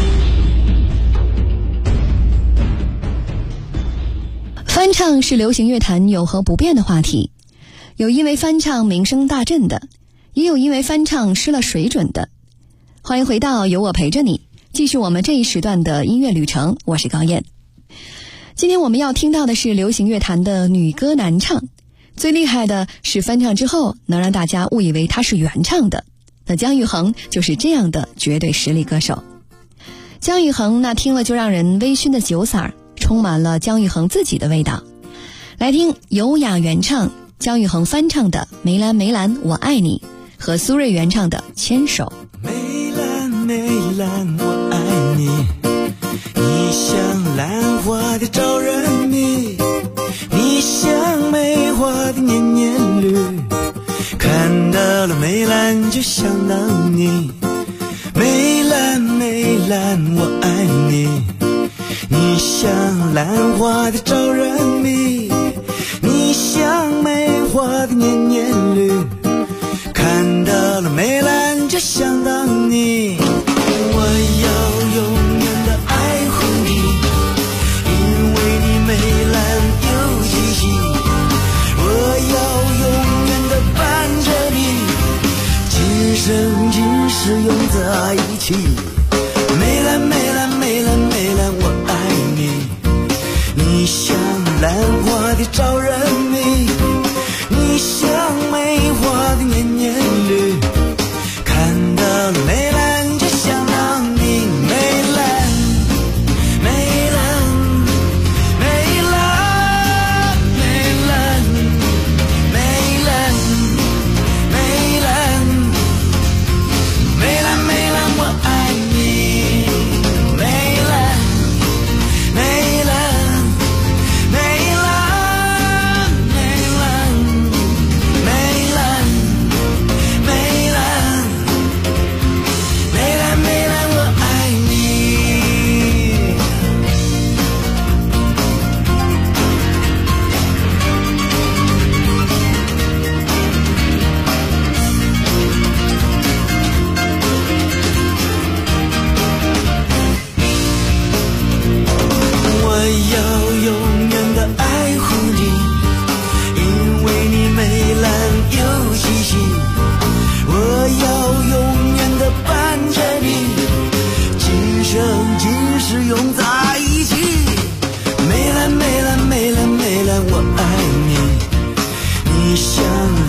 [SPEAKER 13] 翻唱是流行乐坛有何不变的话题，有因为翻唱名声大振的，也有因为翻唱失了水准的。欢迎回到有我陪着你，继续我们这一时段的音乐旅程，我是高燕。今天我们要听到的是流行乐坛的女歌男唱，最厉害的是翻唱之后能让大家误以为她是原唱的。那姜育恒就是这样的绝对实力歌手。姜育恒那听了就让人微醺的酒嗓，充满了姜育恒自己的味道。来听优雅原唱姜育恒翻唱的《梅兰梅兰我爱你》和苏芮原唱的《牵手》。
[SPEAKER 24] 梅兰梅兰我爱你，你像兰花的招人迷，你像梅花的年年绿，看到了梅兰就想到你。梅兰梅兰我爱你，你像兰花的招人迷，你像梅花的年年绿，看到了梅兰就想到你。我要永远的爱护你，因为你梅兰有意义。我要永远的伴着你，今生今世永在一起。梅兰梅兰梅兰梅兰我爱你，你像兰花的招人迷，你像梅花的年年绿，看到了梅兰就想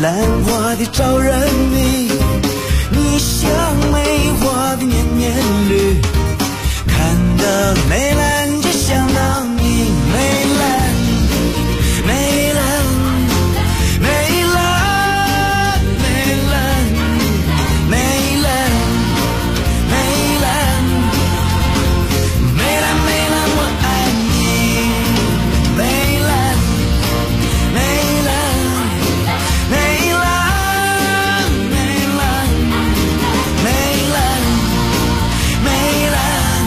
[SPEAKER 24] 兰花的招人迷，你像梅花的年年绿，看到梅兰就想到你，梅兰梅兰梅兰梅兰梅兰梅兰梅兰梅兰我爱你，梅兰梅兰梅兰梅兰梅兰梅兰，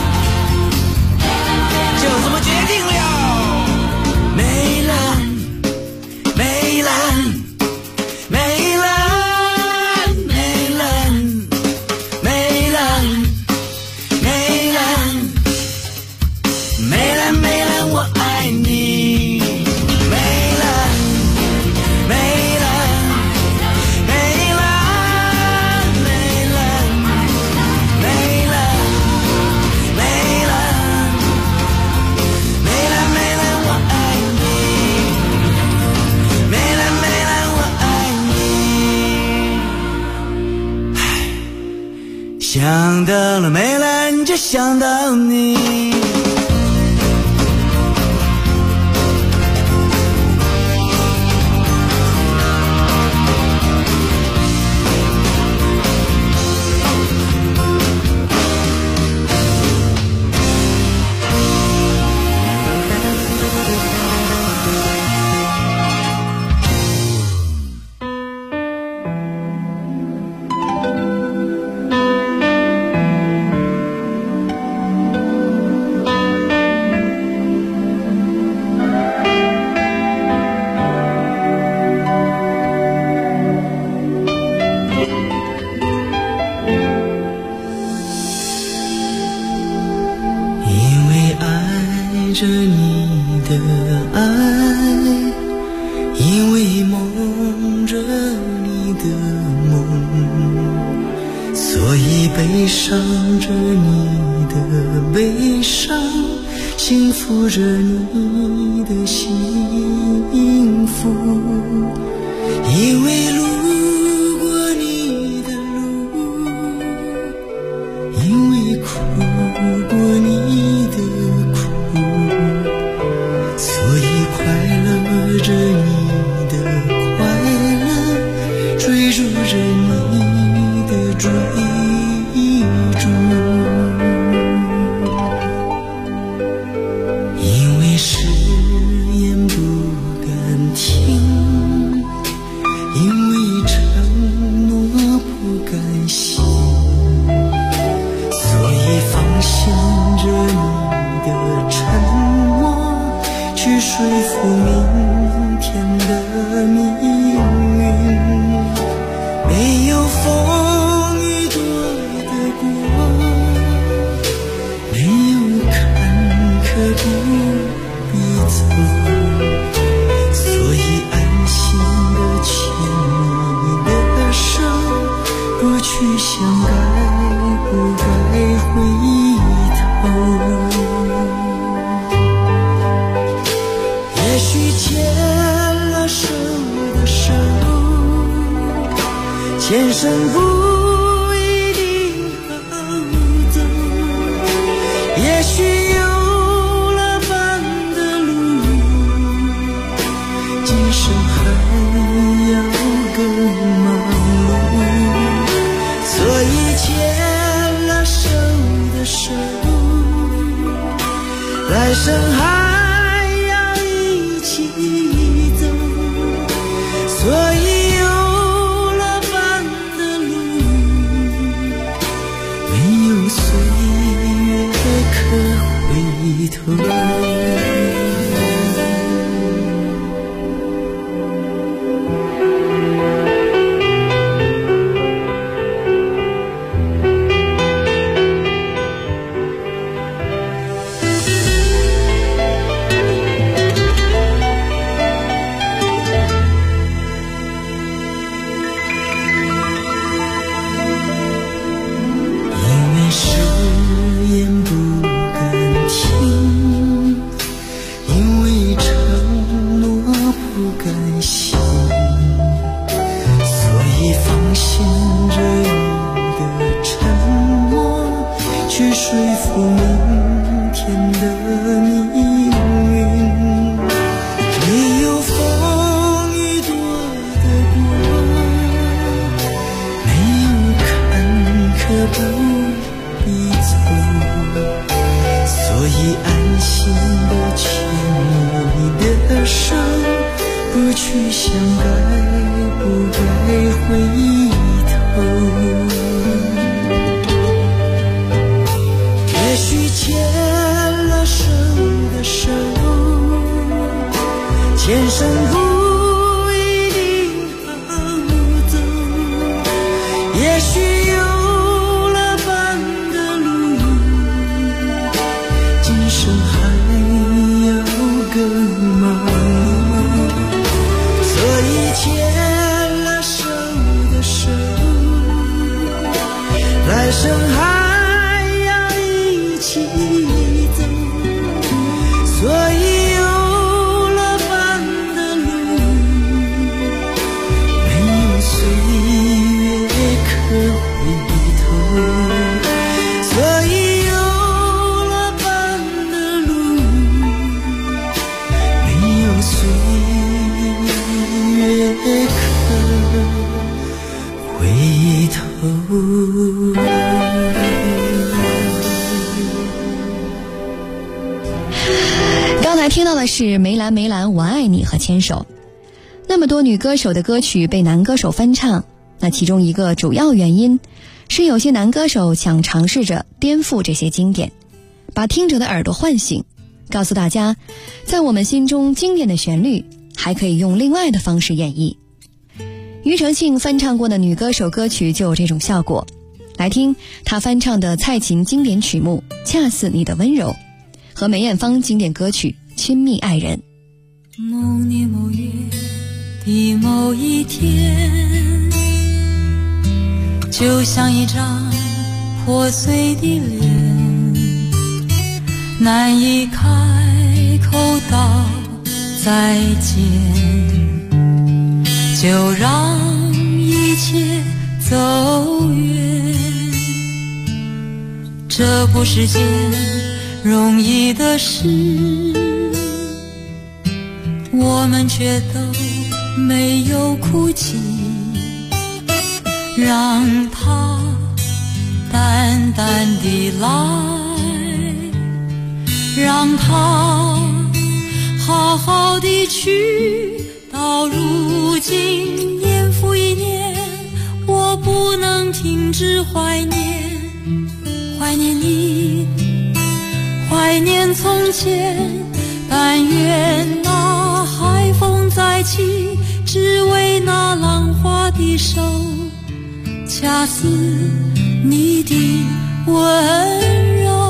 [SPEAKER 24] 就这么决定了，梅兰梅兰梅兰梅兰梅兰梅兰梅兰梅兰我爱你，梅兰梅兰梅兰梅兰梅兰梅兰梅兰梅兰我爱你，梅兰梅兰我爱你，想到了梅兰就想到你。因为爱着你的爱，因为梦着你的梦，所以悲伤着你的悲伤，幸福着你的幸福。因为路过你的路，因为哭过你的苦，所以快乐着你的快乐，追逐着你的追逐。因为誓言不敢听，因为承诺不敢信，所以放心着你的沉默，去说服明天的命运。没有风雨躲得过，没有坎坷不必走，所以安心地牵你的手，不去想该不该回头。也许牵了手的手，前生不一定好走，也许有了伴的路，今生还要更忙碌，所以牵了手的手，来生还要一起走，所以有了伴的路，没有岁月可回头。誓言不敢听， 以安心地牵你的手，不去想该不该回头。也许牵了手的手，前生不一定好走，也许有了伴的路，今生还要更忙碌。所以牵了手的手，来生还要一起走。所以有了伴的路，没有岁月可回头。所以有了伴的路，没有岁月可回头。
[SPEAKER 13] 刚才听到的是梅兰梅兰我爱你和牵手。那么多女歌手的歌曲被男歌手翻唱，那其中一个主要原因是有些男歌手想尝试着颠覆这些经典，把听者的耳朵唤醒，告诉大家在我们心中经典的旋律还可以用另外的方式演绎。庾澄庆翻唱过的女歌手歌曲就有这种效果，来听他翻唱的蔡琴经典曲目《恰似你的温柔》和梅艳芳经典歌曲《亲密爱人》。
[SPEAKER 9] 某年某月的某一天，就像一张破碎的脸，难以开口道再见，就让一切走远。这不是件容易的事，我们却都没有哭泣，让它淡淡地来，让它好好地去。到如今年复一年，我不能停止怀念，怀念你，怀念从前。但愿那海风再起，只为那浪花的手，恰似你的温柔。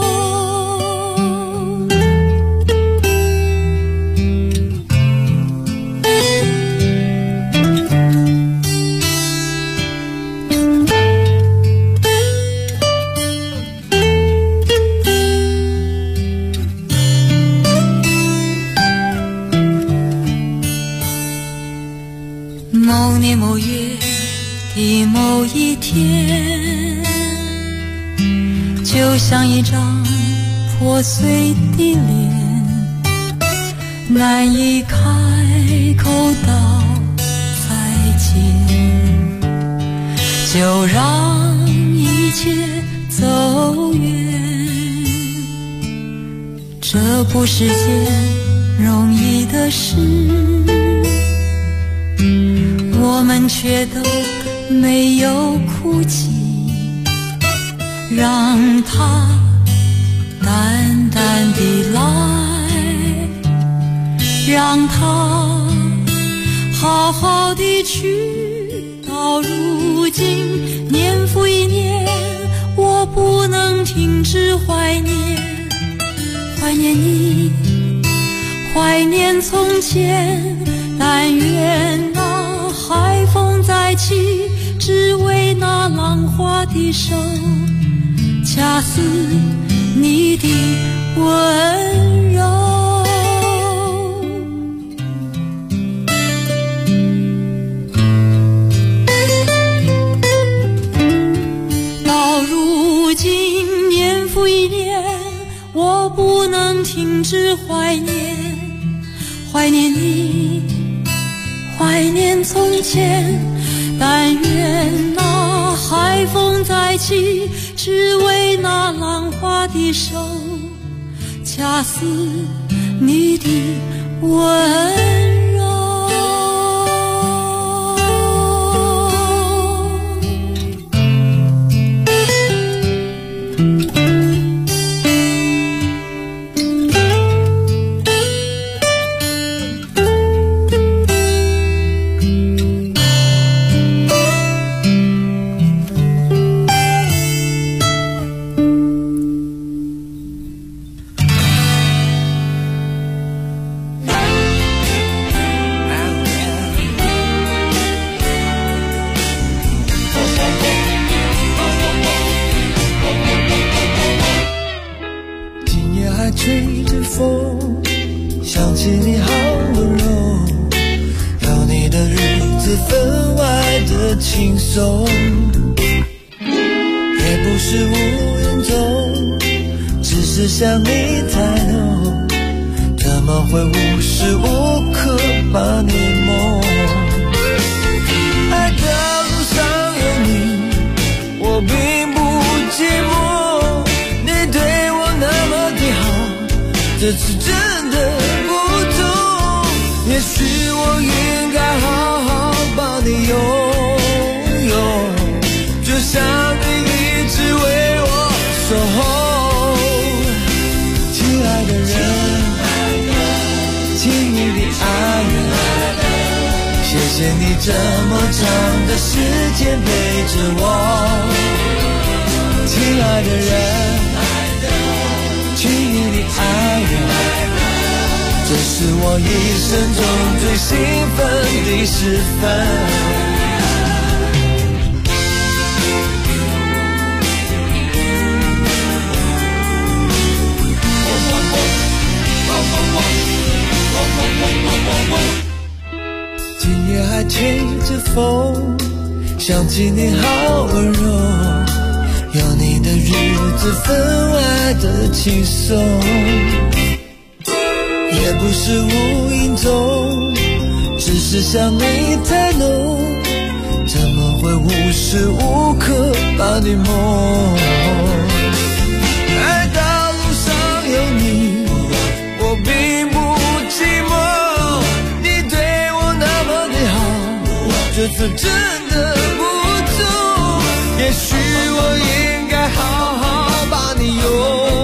[SPEAKER 9] 某年某月的某一天，就像一张破碎的脸，难以开口道再见，就让一切走远。这不是件容易的事，我们却都没有哭泣，让它淡淡地来，让它好好地去。到如今年复一年，我不能停止怀念，怀念你，怀念从前。但愿那海风再起，只为那浪花的手，恰似你的温柔。到如今年复一年，我不能停止怀念，怀念你，怀念从前。但愿那海风再起，只为那浪花的手， 恰似你的温柔。
[SPEAKER 24] 吹着风，想起你好温柔，有你的日子分外的轻松，也不是无影踪，只是想你太浓，怎么会无时无刻把你梦？爱的路上有你，我并不寂寞，你对我那么的好，这次真的不同，也许我应该好好把你拥有，就像你一直为我守候。亲爱的人，亲密的爱人，谢谢你这么长的时间陪着我。亲爱的人，亲密的爱人，这是我一生中最兴奋的时分。今夜还吹着风，想起你好温柔，有你的日子分外的轻松，也不是无影踪，只是想你太浓，怎么会无时无刻把你梦？爱的路上有你，我并不寂寞，你对我那么的好，这次真的不同，也许我应该好好把你拥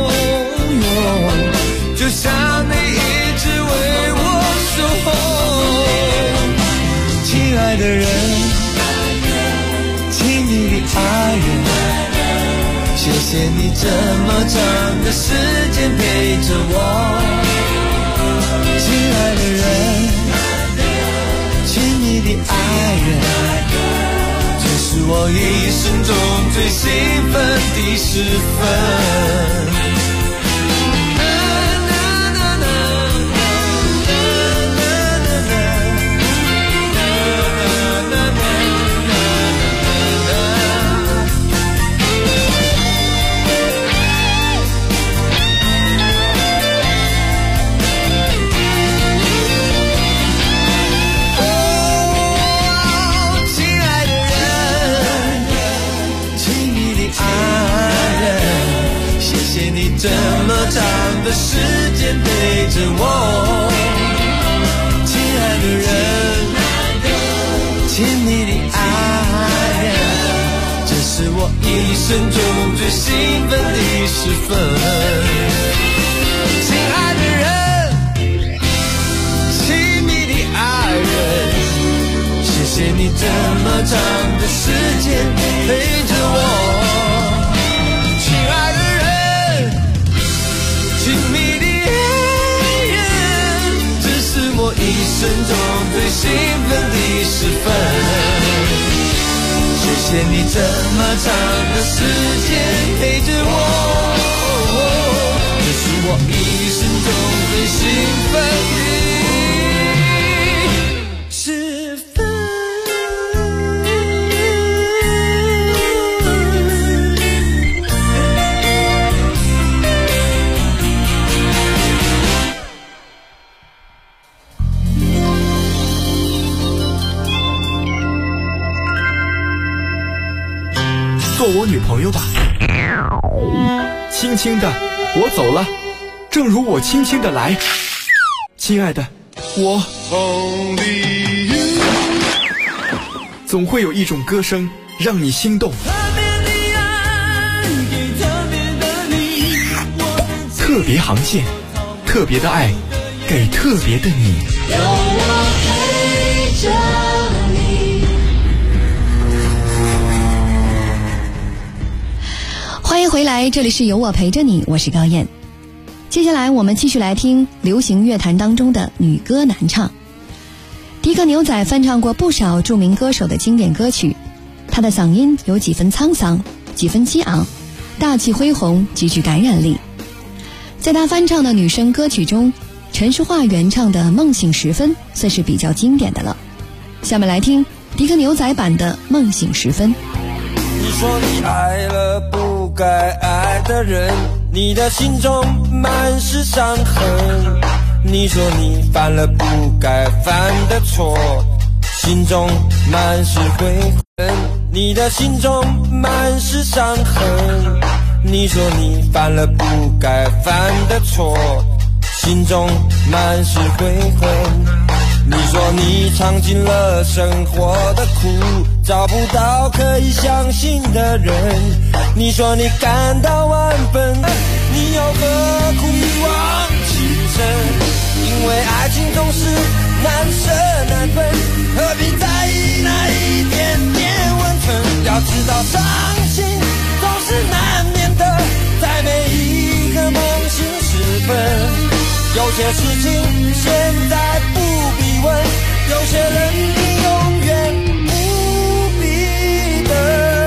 [SPEAKER 24] 有，就像你一直为我守候。亲爱的人，亲密的爱人，谢谢你这么长的时间陪着我。亲爱的人，亲密的爱人，这是我一生中最兴奋的时分。这么长的时间陪着我，亲爱的人，亲密的爱人，这是我一生中最兴奋的时分。亲爱的人，亲密的爱人，谢谢你这么长的时间陪着我。亲密的爱人，这是我一生中最兴奋的时分。谢谢你这么长的时间陪着我，这是我一生中最兴奋的时分。
[SPEAKER 14] 做我女朋友吧，轻轻的，我走了， 正如我轻轻的来。亲爱的，我总会有一种歌声让你心动。特别航线，特别的爱，给特别的你。
[SPEAKER 9] 有我陪着你。
[SPEAKER 13] 欢迎回来，这里是有我陪着你，我是高燕。接下来我们继续来听流行乐坛当中的女歌男唱。迪克牛仔翻唱过不少著名歌手的经典歌曲，他的嗓音有几分沧桑，几分激昂，大气恢宏，极具感染力。在他翻唱的女声歌曲中，陈淑桦原唱的《梦醒时分》算是比较经典的了。下面来听迪克牛仔版的《梦醒时分》。
[SPEAKER 24] 你说你爱了不该爱的人，你的心中满是伤痕。你说你犯了不该犯的错，心中满是悔恨。你的心中满是伤痕。你说你犯了不该犯的错，心中满是悔恨。你说你尝尽了生活的苦，找不到可以相信的人。你说你感到万分，你又何苦一往情深？因为爱情总是难舍难分，何必在意那一点点温存？要知道伤心总是难免的，在每一个梦醒时分。有些事情现在不必问，有些人你永远不必等。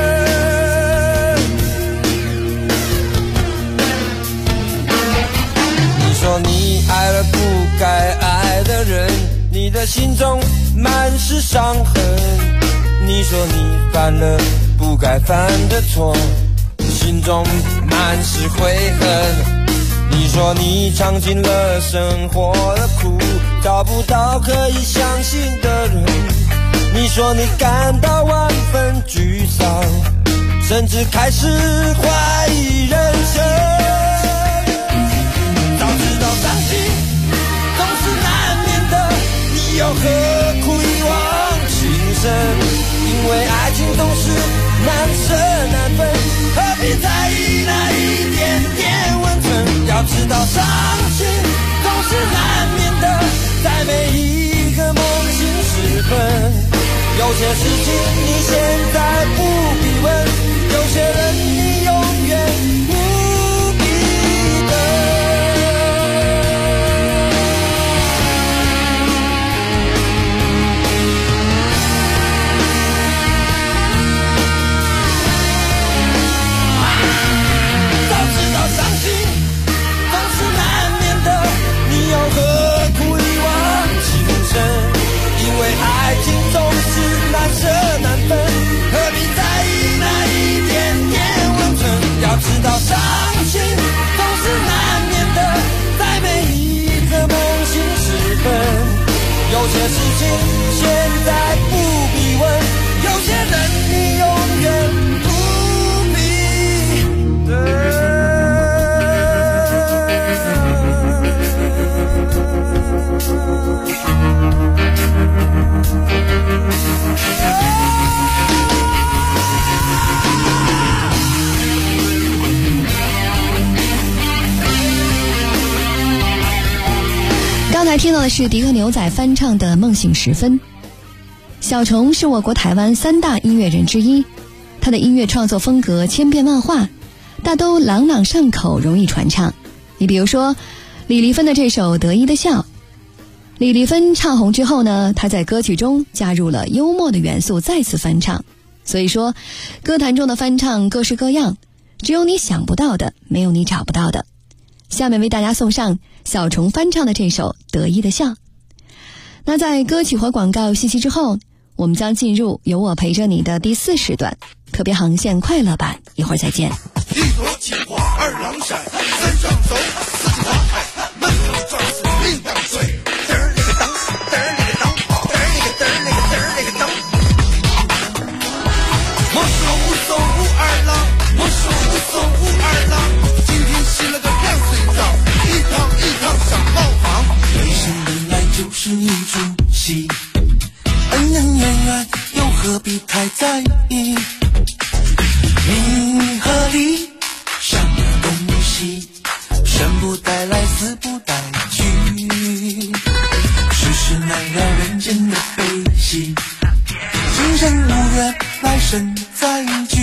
[SPEAKER 24] 你说你爱了不该爱的人，你的心中满是伤痕。你说你犯了不该犯的错，心中满是悔恨。你说你尝尽了生活的苦，找不到可以相信的人。你说你感到万分沮丧，甚至开始怀疑人生。早知道伤心总是难免的，你又何苦一往情深？因为爱情总是难舍难分，何必在意那一点点温存？要知道伤心总是难免的，在每一个梦醒时分。有些事情你现在不必问，有些人你永远不必等。因为爱情总是难舍难分，何必在意那一点点温存？要知道伤心总是难免的，在每一个梦醒时分。有些事情现在不必问，有些人你永远不必等。
[SPEAKER 13] 刚才听到的是迪克牛仔翻唱的《梦醒时分》。小虫是我国台湾3大音乐人之一，他的音乐创作风格千变万化，大都朗朗上口，容易传唱。你比如说李丽芬的这首《得意的笑》，李丽芬唱红之后呢，她在歌曲中加入了幽默的元素，再次翻唱。所以说歌坛中的翻唱各式各样，只有你想不到的，没有你找不到的。下面为大家送上小虫翻唱的这首《得意的笑》。那在歌曲和广告信息之后，我们将进入有我陪着你的第4时段特别航线快乐版，一会儿再见。
[SPEAKER 9] 一朵金花二郎闪，三上走四花海，满口壮士命当水，嘚儿那个当，嘚儿那个当，嘚儿那个嘚儿那个嘚儿那个当。我说武松武二郎，我说武松武二郎，今天洗了个凉水澡，一套
[SPEAKER 24] 死不带去，世事难料人间的悲喜，今生无缘，来生再聚。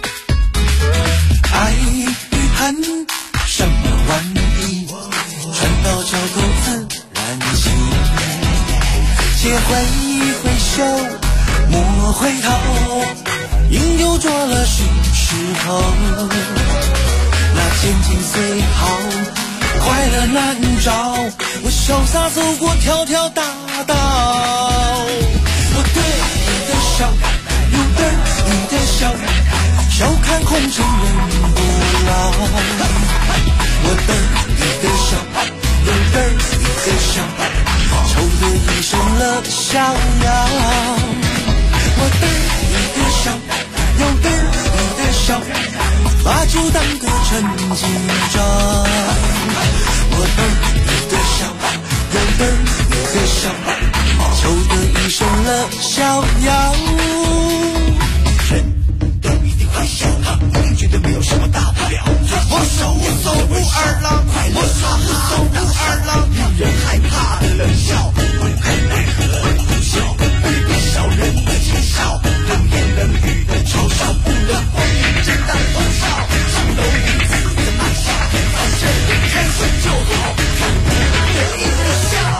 [SPEAKER 24] 爱与恨，什么玩意？船到桥头自然行。且挥一挥手，莫回头，因就做了是时候。那千金虽好，快乐难找，我潇洒走过条条大道。我对你的笑，有对你的笑，笑看红尘人不老。我对你的笑，有对你的笑，愁得一身乐逍遥。我对你的笑，有对你的笑，把酒当歌成今朝。我对你的笑，有对你的笑，愁得一身乐逍遥。人都一定会笑，一定觉得没有什么大不了。我手无手无二郎，我手无手无二郎，让人害怕的冷笑，奈何苦笑，别笑人的讥笑，冷言冷语的嘲笑，不能光明正大的嘲笑，上楼女子的爱笑，反正开心就好，看我得意的笑。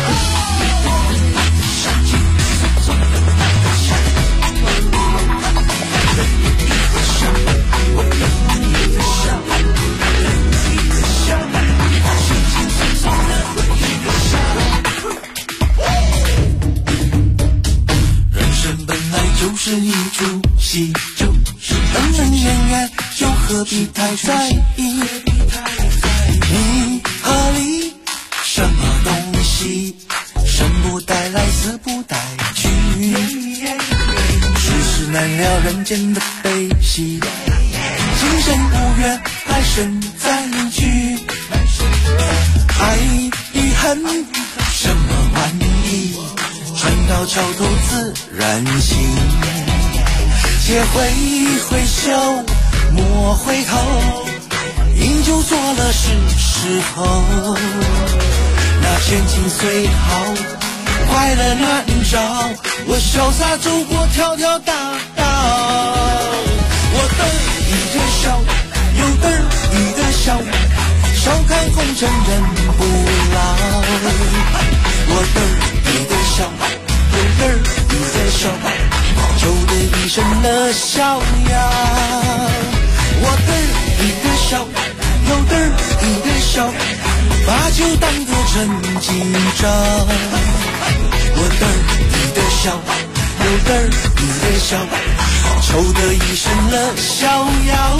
[SPEAKER 24] 就是一出戏，就是恩恩怨怨，又何必太在意？你和理什么东西？生不带来，死不带去。世事难料人间的悲喜，今生无缘，来生再聚。爱与恨，什么玩意？船到桥头自然行。且挥一挥手，莫回头，饮酒做了是时候。那千金虽好，快乐难找，我潇洒走过条条大道。我对你的笑，有对你的笑，笑看红尘人不老。我对你的笑，有对你的笑，愁得一身乐逍遥。我对你的笑，有对你的笑，把酒当歌成今朝。我对你的笑，有对你的笑，愁得一身乐逍遥。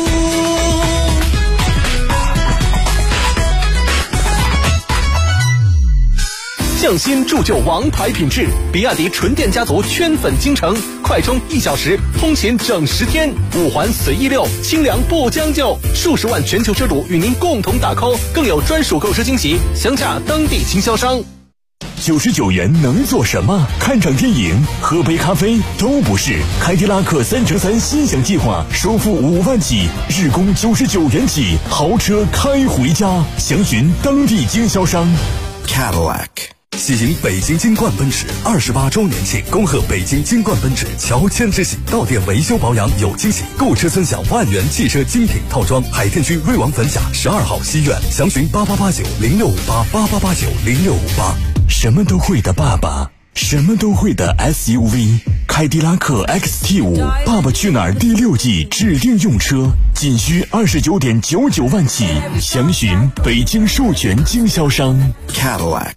[SPEAKER 16] 匠心铸就王牌品质，比亚迪纯电家族圈粉京城，快充1小时，通勤整10天，5环随意溜，清凉不将就，数十万全球车主与您共同打 call， 更有专属购车惊喜，详洽当地经销商。
[SPEAKER 1] 99元能做什么？看场电影、喝杯咖啡都不是。凯迪拉克3乘3心想计划，首付5万起，日供99元起，豪车开回家。详询当地经销商。
[SPEAKER 18] Cadillac。喜迎北京金冠奔驰28周年庆，恭贺北京金冠奔驰乔迁之喜，到店维修保养有惊喜，购车尊享万元汽车精品套装。海淀区瑞王坟辖12号西苑，详询8889065888890658。
[SPEAKER 1] 什么都会的爸爸，什么都会的 SUV， 凯迪拉克 XT5， 爸爸去哪儿第6季指定用车，仅需29.99万起，详询北京授权经销商。
[SPEAKER 18] Cadillac。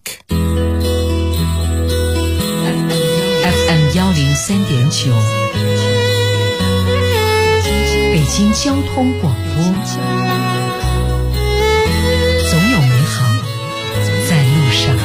[SPEAKER 2] FM 103.9，北京交通广播，总有美好在路上。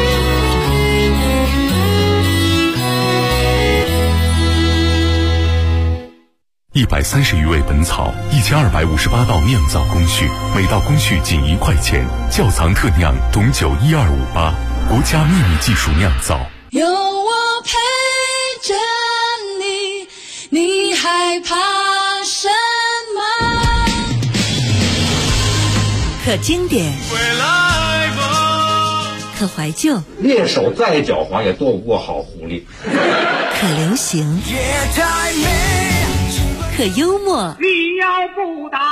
[SPEAKER 1] 130余味本草，1258道酿造工序，每道工序仅1块钱。窖藏特酿董酒12588，国家秘密技术酿造。
[SPEAKER 9] 有我陪着你，你害怕什么？
[SPEAKER 8] 可经典，
[SPEAKER 9] 未来
[SPEAKER 8] 可怀旧，
[SPEAKER 10] 猎手再狡猾也躲不过好狐狸。
[SPEAKER 8] 可流行，可幽默。
[SPEAKER 11] 你要不打，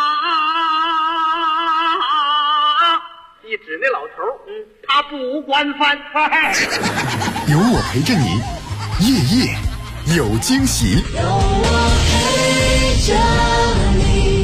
[SPEAKER 11] 一指那老头，他不管饭。
[SPEAKER 14] 有我陪着你，夜夜有惊喜。有我陪着你。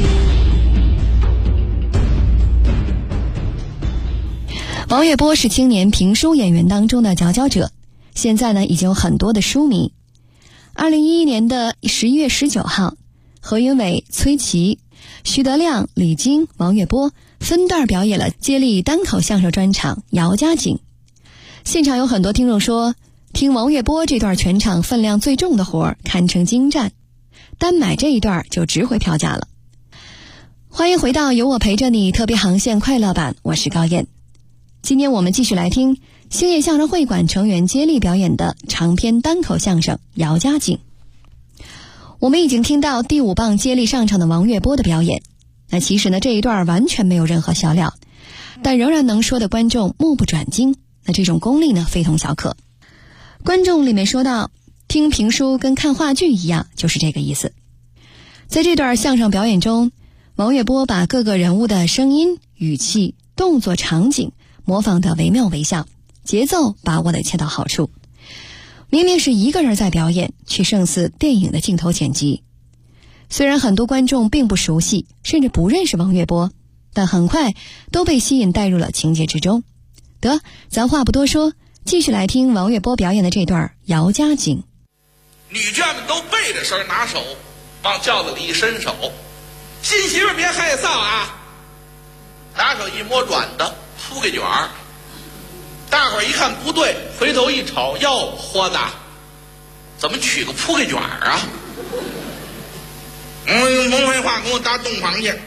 [SPEAKER 13] 王月波是青年评书演员当中的佼佼者，现在呢已经有很多的书迷。2011年的11月19号，何云伟、崔琦、徐德亮、李菁、王月波分段表演了接力单口相声专场《姚家井》。现场有很多听众说，听王月波这段全场分量最重的活儿堪称精湛，单买这一段就值回票价了。欢迎回到有我陪着你特别航线快乐版，我是高燕。今天我们继续来听兴业相声会馆成员接力表演的长篇单口相声《姚家井》。我们已经听到第5棒接力上场的王月波的表演，那其实呢这一段完全没有任何笑料，但仍然能说的观众目不转睛，那这种功力呢非同小可。观众里面说到，听评书跟看话剧一样，就是这个意思。在这段相声表演中，王月波把各个人物的声音、语气、动作、场景模仿得惟妙惟肖，节奏把握得恰到好处。明明是一个人在表演，却胜似电影的镜头剪辑。虽然很多观众并不熟悉，甚至不认识王月波，但很快都被吸引带入了情节之中。得，咱话不多说，继续来听王月波表演的这段《姚家井》。
[SPEAKER 17] 女眷们都背着身拿手往轿子里一伸手，新媳妇别害臊啊，拿手一摸软的铺盖卷儿。大伙儿一看不对，回头一瞅，哟，豁子，怎么取个铺盖卷儿啊？甭废话，给我搭洞房去。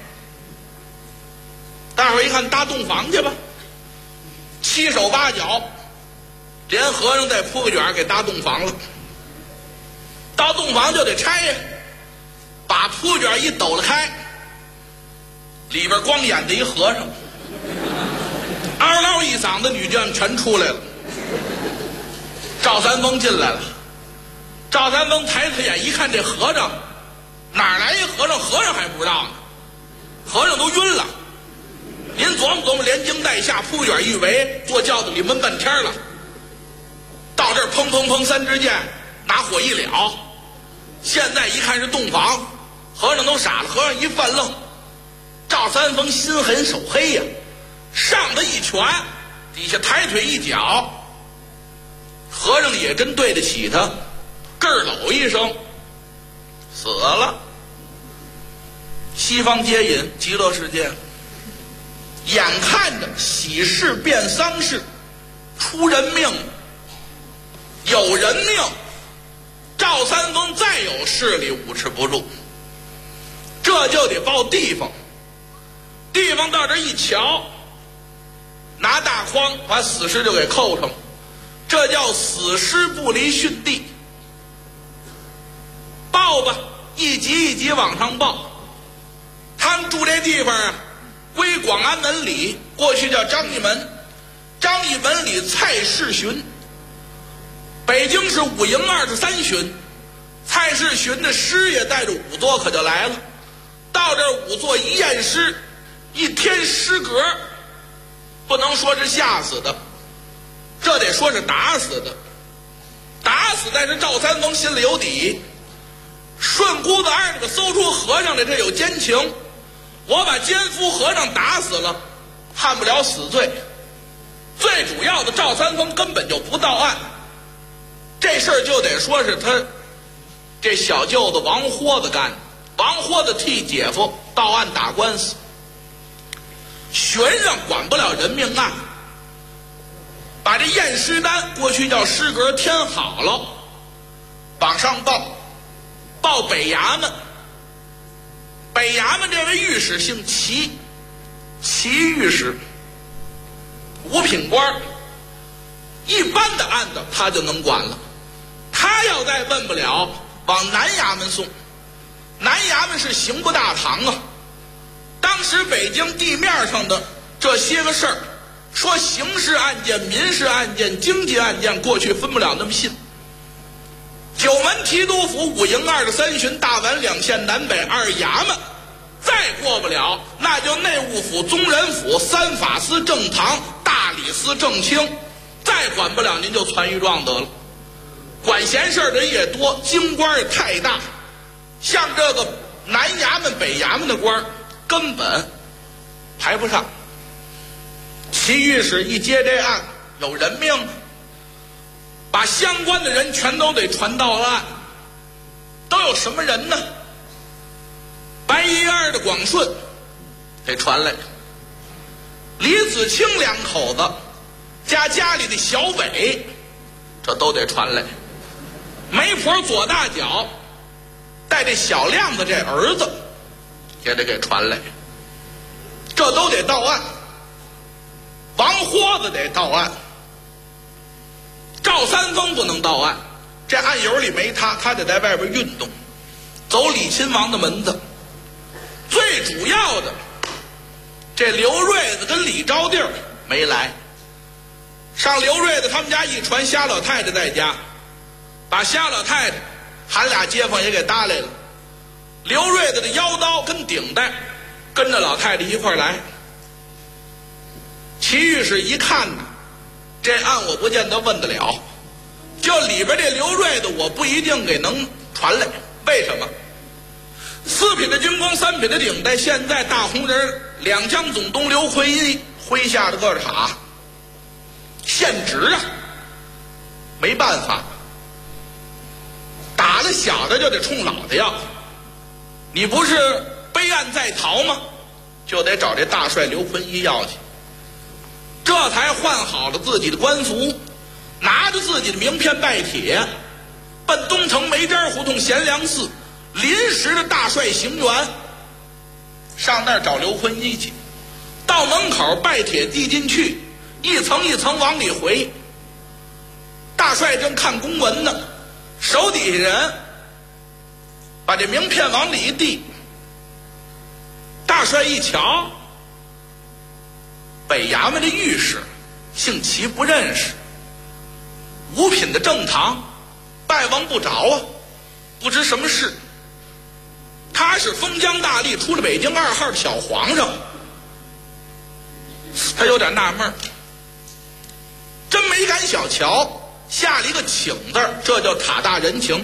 [SPEAKER 17] 大伙儿一看，搭洞房去吧，七手八脚，连和尚带铺盖卷儿给搭洞房了。到洞房就得拆呀，把铺卷一抖了开，里边光眼的一和尚，嗷嗷一嗓子，女眷全出来了。赵三丰进来了，赵三丰抬开眼一看，这和尚哪来一和尚？和尚还不知道呢，和尚都晕了。您琢磨琢磨，连惊带吓，铺卷一围，坐轿子里闷半天了。到这儿砰砰砰三支箭，拿火一燎。现在一看是洞房，和尚都傻了，和尚一犯愣。赵三丰心狠手黑呀，上他一拳，底下抬腿一脚，和尚也真对得起他，咯儿搂一声，死了。西方接引极乐世界，眼看着喜事变丧事，出人命，有人命。赵三丰再有势力捂持不住，这就得报地方。地方到这一瞧，拿大筐把死尸就给扣上，这叫死尸不离殉地。报吧，一级一级往上报。他们住这地方啊，归广安门里，过去叫张义门，张义门里蔡世巡。北京是5营23巡，蔡世巡的师爷带着仵作可就来了。到这仵作一验尸，一天尸格，不能说是吓死的，这得说是打死的。打死，但是赵三丰心里有底，顺姑子二那个搜出和尚来，这有奸情。我把奸夫和尚打死了，判不了死罪。最主要的，赵三丰根本就不到案。这事儿就得说是他这小舅子王豁子干的，王豁子替姐夫到案打官司。悬上管不了人命案，把这验尸单过去叫尸格填好了，往上报北衙门。北衙门这位御史姓齐，齐御史5品官，一般的案子他就能管了。他要再问不了，往南衙门送。南衙门是刑部大堂啊，当时北京地面上的这些个事儿， 说刑事案件、民事案件、经济案件，过去分不了那么细。九门提督府、五营2的3巡、大宛2县南北2衙门，再过不了，那就内务府、宗人府、3法司、正堂、大理司、正卿，再管不了您就传御状得了。管闲事的人也多，京官也太大，像这个南衙门、北衙门的官根本排不上。齐御史一接这案，有人命，把相关的人全都得传到案。都有什么人呢？白衣二的广顺得传来，李子清2口子加家里的小伟，这都得传来。媒婆左大脚带这小亮子这儿子也得给传来，这都得到案。王豁子得到案，赵三丰不能到案，这案由里没他，他得在外边运动，走李亲王的门子。最主要的，这刘瑞子跟李招娣没来。上刘瑞子他们家一传，瞎老太太在家，把瞎老太太喊俩街坊也给搭来了。刘瑞子的腰刀跟顶带跟着老太太一块来。齐御史一看呢，这案我不见得问得了，就里边这刘瑞子我不一定给能传来。为什么？4品的军功，3品的顶带，现在大红人2江总督刘奎一麾下的个塔现职啊，没办法，打了小的就得冲老的要。你不是备案在逃吗？就得找这大帅刘奎一要去。这才换好了自己的官服，拿着自己的名片拜帖，奔东城梅斋胡同贤良寺临时的大帅行辕，上那儿找刘坤一去。到门口拜帖递进去，一层一层往里回。大帅正看公文呢，手底下人把这名片往里一递。大帅一瞧，北衙门的御史姓齐，不认识。5品的正堂拜望不着啊，不知什么事。他是封疆大吏，出了北京2号的小皇上，他有点纳闷，真没敢小瞧，下了一个请字，这叫塔大人情。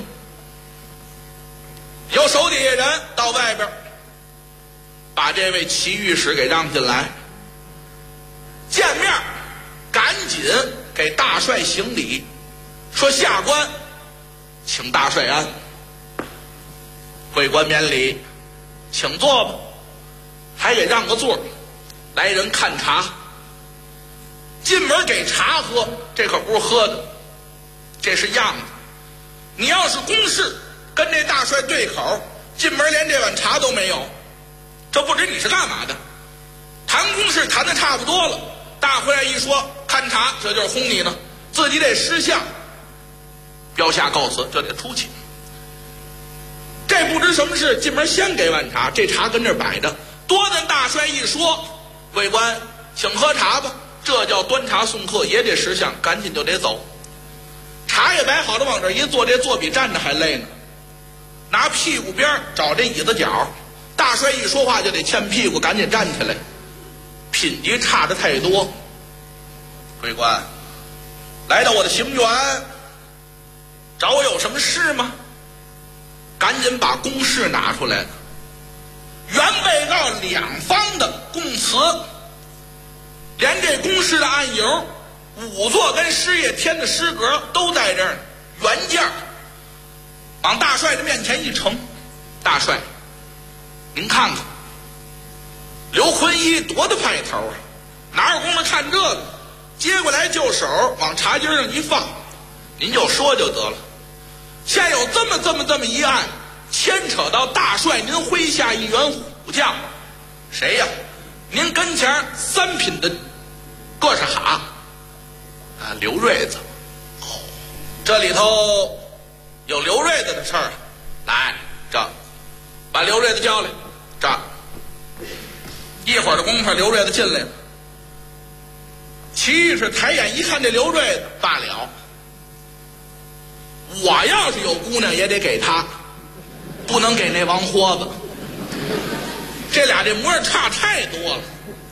[SPEAKER 17] 有手底下人到外边把这位齐御史给让进来，见面赶紧给大帅行礼，说下官请大帅安。贵官免礼，请坐吧。还给让个座，来人看茶。进门给茶喝，这可不是喝的，这是样子。你要是公事，跟这大帅对口，进门连这碗茶都没有，这不知你是干嘛的。谈公事谈得差不多了，大回来一说看茶，这就是轰你呢，自己得识相，标下告辞，这得出去。这不知什么事，进门先给碗茶，这茶跟这摆着，多跟大帅一说，贵官请喝茶吧，这叫端茶送客，也得识相，赶紧就得走。茶也摆好了，往这一坐，这坐比站着还累呢，拿屁股边找这椅子角，大帅一说话就得欠屁股，赶紧站起来，品级差得太多。贵官来到我的行辕，找我有什么事吗？赶紧把公示拿出来，原被告2方的供词，连这公示的案由，5座跟失业天的诗格都在这儿，原件往大帅的面前一呈。大帅，您看看，刘坤一多大派头啊，哪有功夫看这个？接过来就手往茶几上一放，您就说就得了。现有这么一案，牵扯到大帅您麾下一员虎将，谁呀？您跟前3品的个是哈啊，刘瑞子。这里头有刘瑞子的事儿，来，这把刘瑞子叫来，这一会儿的功夫，刘瑞子进来了。 齐御史抬眼一看这刘瑞罢了，我要是有姑娘也得给他，不能给那王豁子。这俩这模样差太多了。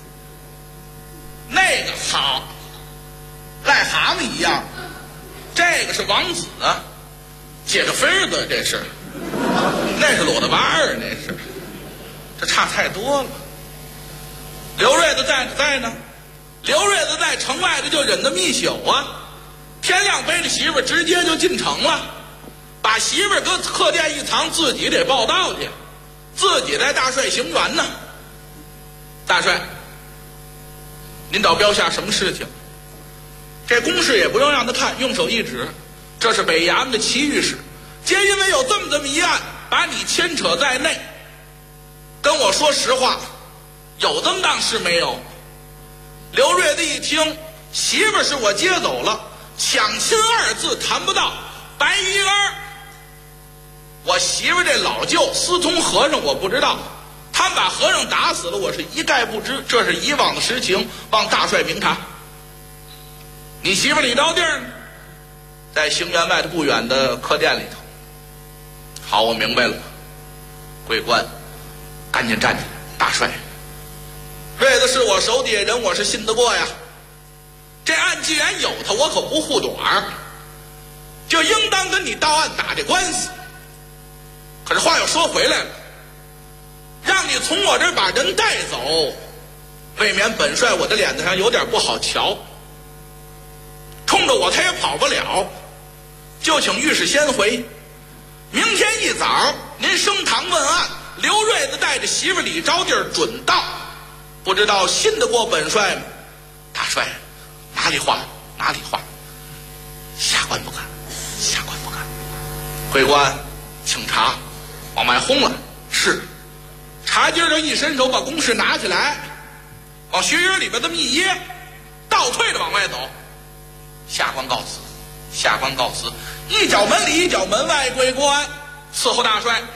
[SPEAKER 17] 那个好，癞蛤蟆一样，这个是王子啊，解着飞子，这是，那是裸的娃儿，那是，这差太多了。刘瑞子在不在呢？刘瑞子在城外的就忍得密宿啊，天亮背着媳妇直接就进城了，把媳妇搁客店一藏，自己得报道去，自己在大帅行辕呢。大帅，您找标下什么事情？这公事也不用让他看，用手一指，这是北衙门的齐御史，皆因为有这么一案，把你牵扯在内。跟我说实话，有这么档事没有？刘瑞子一听，媳妇是我接走了，抢亲二字谈不到，白鱼儿。我媳妇这老舅私通和尚，我不知道，他们把和尚打死了，我是一概不知，这是以往的实情，望大帅明察。你媳妇李招娣呢，在行辕外头不远的客店里头。好，我明白了。贵官，赶紧站起来，大帅，瑞子是我手底下人，我是信得过呀。这案既然有他，我可不护短儿，就应当跟你到案打这官司。可是话又说回来了，让你从我这儿把人带走，未免本帅我的脸子上有点不好瞧。冲着我他也跑不了，就请御史先回。明天一早您升堂问案，刘瑞子带着媳妇李招娣准到，不知道信得过本帅吗？大帅，哪里话哪里话，下官不敢，下官不敢。贵官，请查，往外轰了。是。茶几上一伸手把公事拿起来，往学院里边这么一掖，倒退着往外走。下官告辞，下官告辞。一脚门里一脚门外，贵官伺候大帅。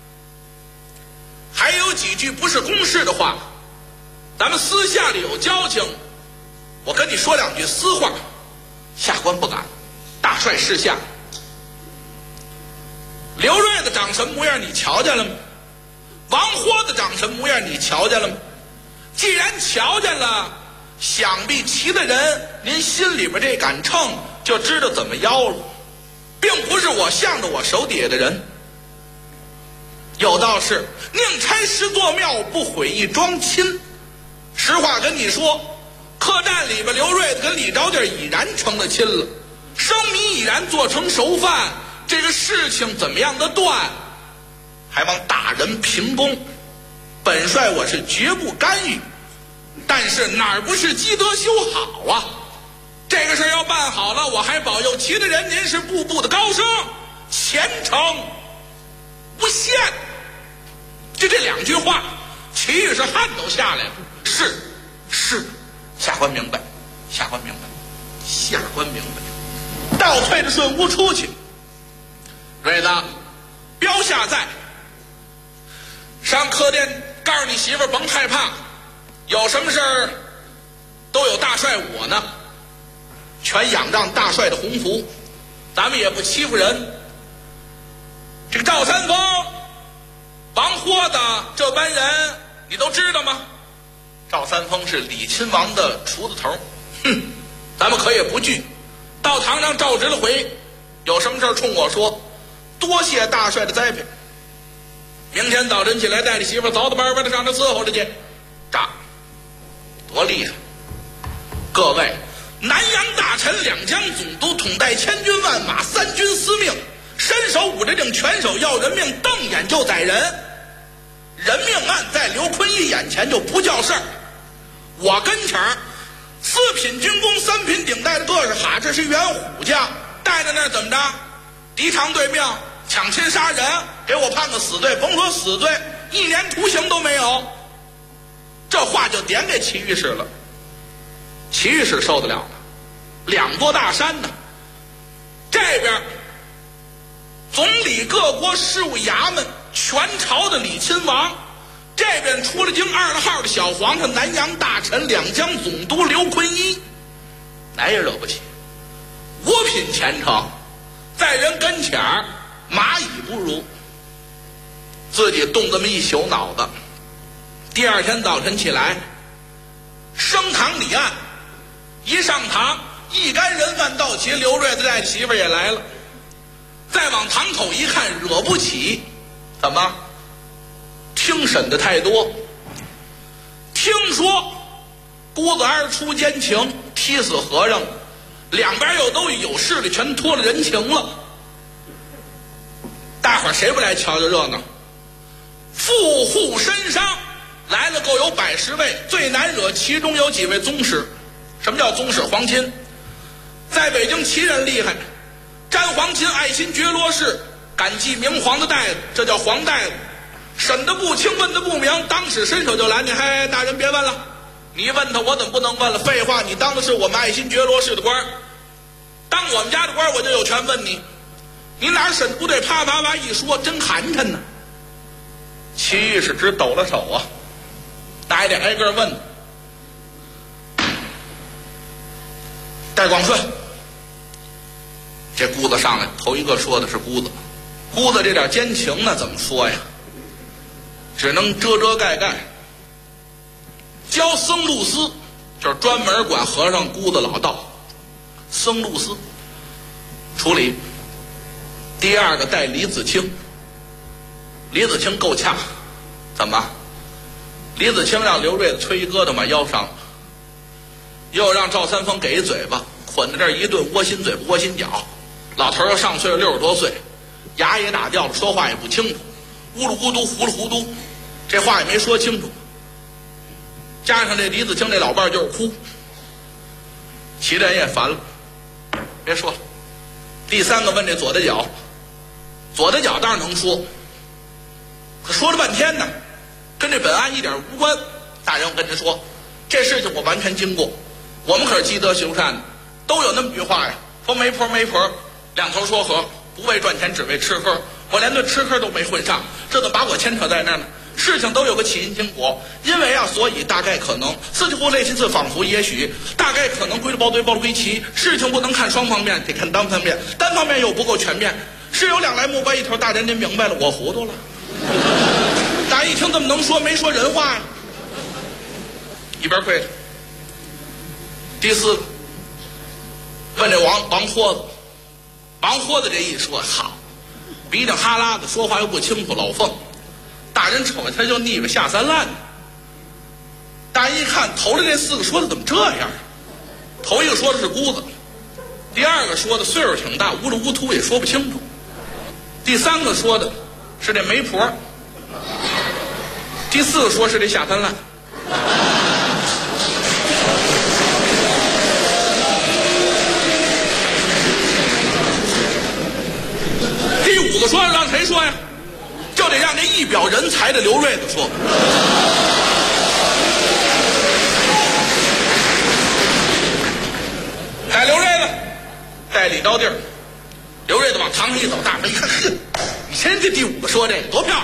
[SPEAKER 17] 还有几句不是公事的话，咱们私下里有交情，我跟你说两句私话。下官不敢，大帅示下。刘瑞子长什么模样你瞧见了吗？王豁子长什么模样你瞧见了吗？既然瞧见了，想必其他人您心里边这杆秤就知道怎么腰了，并不是我向着我手底下的人。有道是宁拆十座庙，不毁一桩亲。实话跟你说，客栈里边刘瑞子跟李招娣已然成了亲了，生米已然做成熟饭，这个事情怎么样的断，还望大人评公。本帅我是绝不干预，但是哪儿不是积德修好啊？这个事要办好了，我还保佑其他人您是步步的高升，前程无限。就这两句话，齐御史汗都下来了。是，下官明白，下官明白，下官明白。倒退着顺屋出去。瑞子，标下在上客店，告诉你媳妇甭害怕，有什么事儿都有大帅我呢，全仰仗大帅的鸿福，咱们也不欺负人。这个赵三丰、王豁子这班人你都知道吗？赵三丰是李亲王的厨子头，咱们可也不惧。到堂上召直了回，有什么事冲我说，多谢大帅的栽培。明天早晨起来带着媳妇早早班班的上这伺候着去。炸，多厉害！各位，南阳大臣两江总督统带千军万马，三军司命，伸手捂着令，拳手要人命，瞪眼就宰人。人命案在刘坤义眼前就不叫事儿，我跟前儿四品军功，三品顶戴的个是哈，这是员虎将，带着那怎么着？敌长对命，抢亲杀人，给我判个死罪，甭说死罪，1年徒刑都没有。这话就点给齐御史了，齐御史受得了吗？两座大山呢，这边总理各国事务衙门全朝的李亲王，这边出了京2号的小皇上南阳大臣两江总督刘坤一， 哪也惹不起。五品前程，在人跟前儿蚂蚁不如。自己动这么一宿脑子，第二天早晨起来，升堂理案，一上堂，一干人犯到齐，刘瑞子带媳妇也来了。再往堂口一看，惹不起，怎么？听审的太多。听说姑子儿出奸情，踢死和尚了，两边又都有势力，全脱了人情了。大伙儿谁不来瞧瞧热闹？富户绅商来了，够有100位，最难惹其中有几位宗室。什么叫宗室？皇亲，在北京旗人厉害，沾皇亲，爱新觉罗氏，感记明皇的带子，这叫皇带子。审得不清，问得不明，当时伸手就拦你。嘿，大人别问了，你问他，我怎么不能问了？废话，你当的是我们爱新觉罗氏的官，当我们家的官，我就有权问你。你哪儿审不对，啪啪啪一说，真寒碜呢。齐御史直抖了手啊，那也得挨个问。戴广顺，这姑子上来头一个说的是姑子，姑子这点奸情呢，怎么说呀？只能遮遮盖盖。教僧路司，就是专门管和尚姑子老道，僧路司处理。第二个带李子清，李子清够呛，怎么？李子清让刘瑞子吹一疙瘩把腰伤了，又让赵三丰给一嘴巴，捆在这儿一顿窝心嘴巴窝心脚。老头又上岁数60多岁，牙也打掉了，说话也不清楚，乌噜咕嘟糊里糊涂，这话也没说清楚。加上这李子清这老伴儿就是哭，齐人也烦了，别说了。第三个问这左大脚，左大脚当然能说，可说了半天呢，跟这本案一点无关。大人，我跟您说，这事情我完全经过，我们可是积德行善的，都有那么句话呀，说媒婆媒婆，两头说和，不为赚钱，只为吃喝。我连顿吃喝都没混上，这怎么把我牵扯在那儿呢？事情都有个起因经果，因为啊，所以大概可能，似乎类似仿佛也许，大概可能归了包堆，包了归齐。事情不能看双方面，得看单方面，单方面又不够全面，事有两来木掰一头。大人您明白了，我糊涂了。大家一听这么能说，没说人话呀，一边跪着。第四个问这王豁子，王豁子这一说，好，鼻涕哈拉的，说话又不清楚，老凤。大人瞅着他就腻歪下三滥。大人一看头的这4个说的怎么这样？头一个说的是姑子，第二个说的岁数挺大，乌里乌涂也说不清楚，第三个说的是这媒婆，第4个说是这下三滥。第5个说让谁说呀？就得让这一表人才的刘瑞子说。带刘瑞子，带李招娣。刘瑞子往堂上一走，大伙一看，呵，你瞧这第5个说这个多漂亮！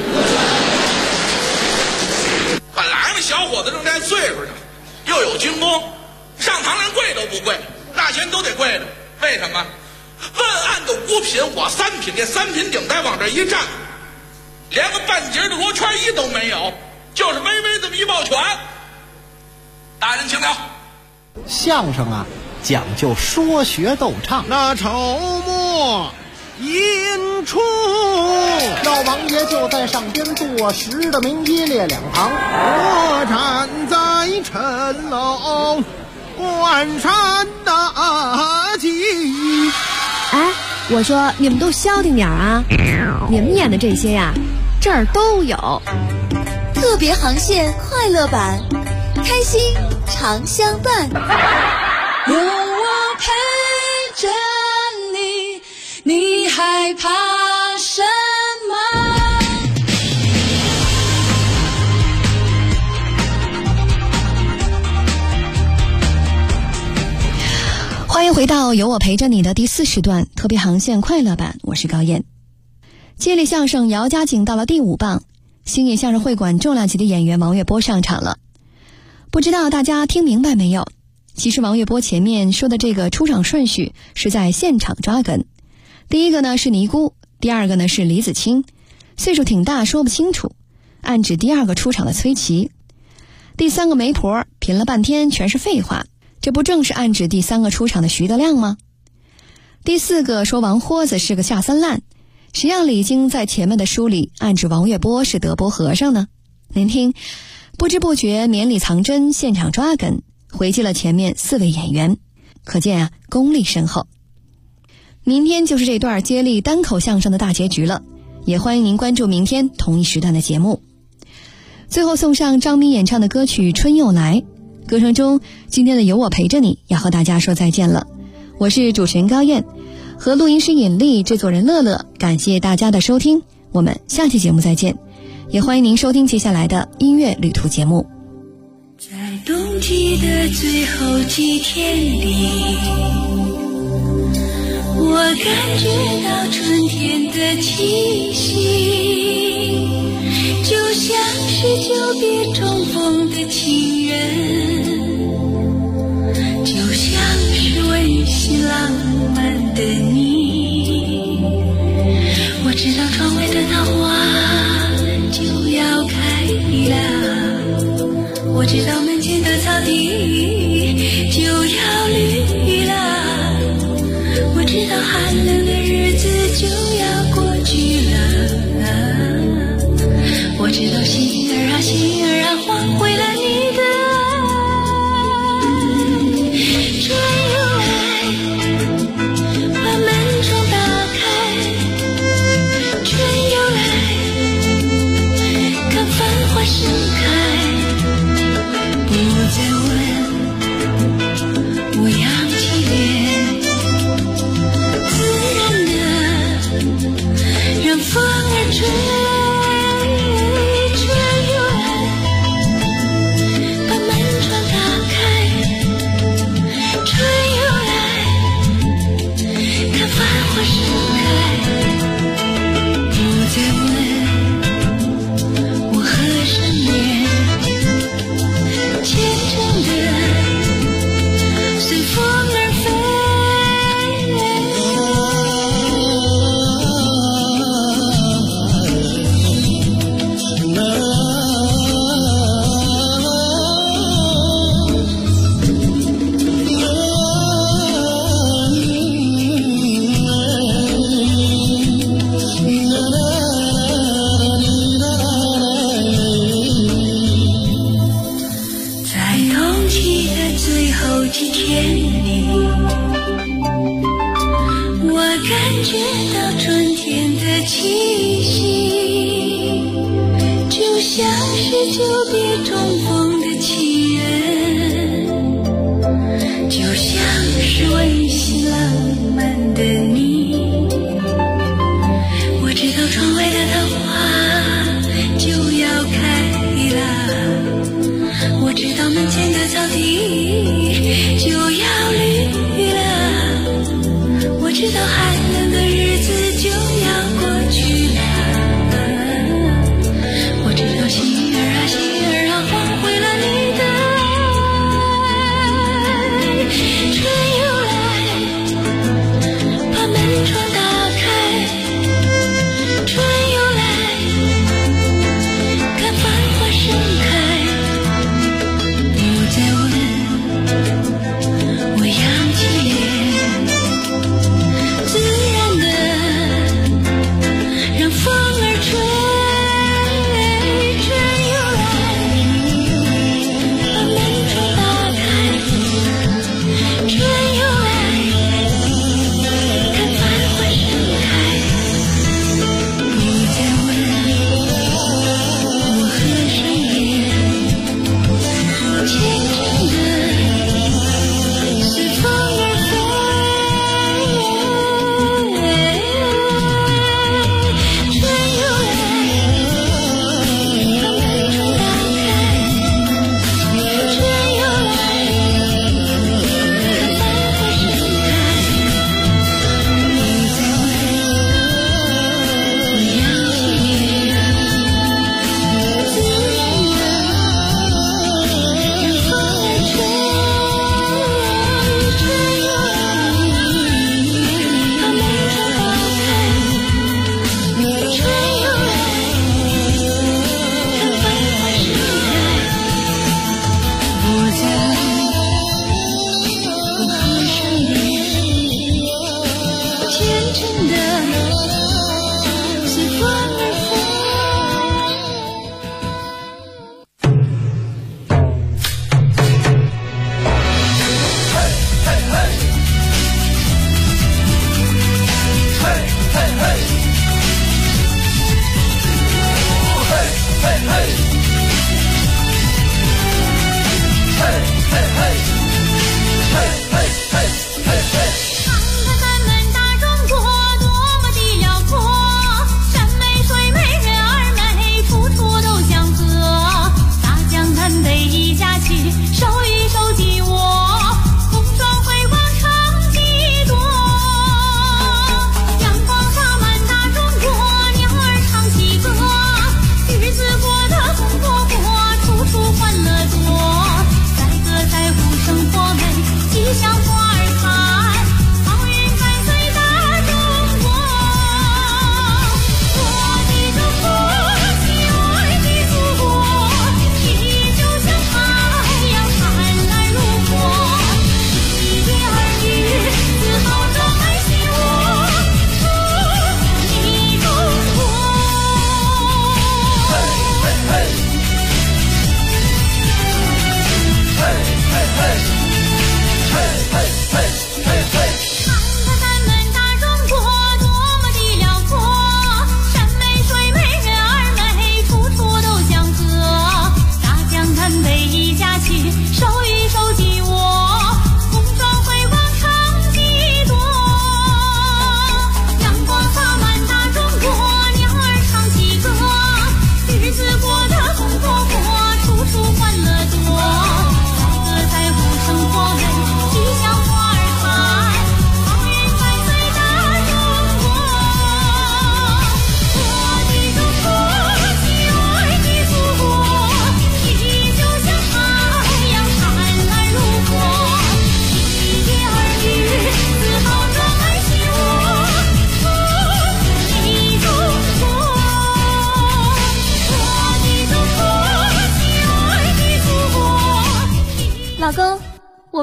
[SPEAKER 17] 本来呢，小伙子正在岁数上，又有军功，上堂连跪都不跪，大学都得跪着。为什么？问案的5品，我3品，这3品顶带往这一站，连个半截的罗圈衣都没有，就是微微这么一抱拳。大人请了。
[SPEAKER 5] 相声啊，讲究说学逗唱。
[SPEAKER 19] 那筹末引出，
[SPEAKER 5] 老王爷就在上边坐实的明一列两旁，
[SPEAKER 19] 我站在城楼关山大吉。
[SPEAKER 13] 哎，我说你们都消停点啊！你们演的这些呀，这儿都有。
[SPEAKER 8] 特别航线快乐版，开心常相伴。
[SPEAKER 9] 有我陪着你，你害怕什么？
[SPEAKER 13] 欢迎回到有我陪着你的第4时段特别航线快乐版，我是高燕。接力相声姚家井到了第5棒，新野相声会馆重量级的演员王月波上场了。不知道大家听明白没有？ 其实王月波前面说的这个出场顺序是在现场抓梗。第一个呢是尼姑，第二个呢是李子清，岁数挺大说不清楚，暗指第二个出场的崔琦。第三个媒婆品了半天全是废话，这不正是暗指第三个出场的徐德亮吗？第四个说王豁子是个下三滥，谁让李菁在前面的书里暗指王月波是德波和尚呢？您听，不知不觉绵里藏针，现场抓梗，回击了前面4位演员，可见功力深厚。明天就是这段接力单口相声的大结局了，也欢迎您关注明天同一时段的节目。最后送上张敏演唱的歌曲《春又来》，歌声中今天的有我陪着你要和大家说再见了。我是主持人高燕，和录音师尹丽，制作人乐乐，感谢大家的收听，我们下期节目再见，也欢迎您收听接下来的音乐旅途节目。
[SPEAKER 9] 在冬季的最后几天里，我感觉到春天的气息，就像是久别重逢的情人，就像是温馨浪漫的你。我知道窗外的桃花就要开了，我知道门前的草地就要绿了，我知道寒冷的日子就要过去了，我知道心儿啊心儿啊换回了你的爱。春又来，把门窗打开，春又来，看繁花盛开，不再问我扬起脸，让风儿吹，春又来，把门窗打开，春又来，看繁花盛开，不再问我何时眠，虔诚的随风而飞。久别重逢的情人，就像是温馨浪漫的你。我知道窗外的桃花就要开了，我知道门前的草地就要绿了，我知道寒冷的日子就要过去了，我知道心儿啊心儿啊换回了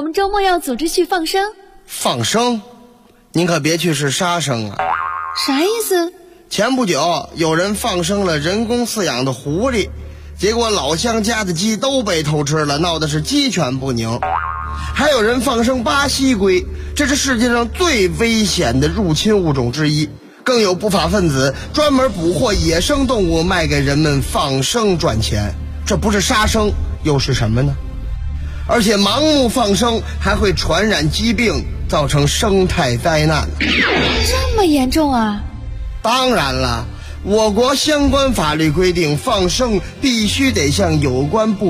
[SPEAKER 3] 们周末要组织去放生。
[SPEAKER 20] 放生？您可别去是杀生啊！
[SPEAKER 3] 啥意思？
[SPEAKER 20] 前不久有人放生了人工饲养的狐狸，结果老乡家的鸡都被偷吃了，闹得是鸡犬不宁。还有人放生巴西龟，这是世界上最危险的入侵物种之一。更有不法分子专门捕获野生动物卖给人们放生赚钱，这不是杀生又是什么呢？而且盲目放生还会传染疾病，造成生态灾难。
[SPEAKER 3] 这么严重啊？
[SPEAKER 20] 当然了，我国相关法律规定，放生必须得向有关部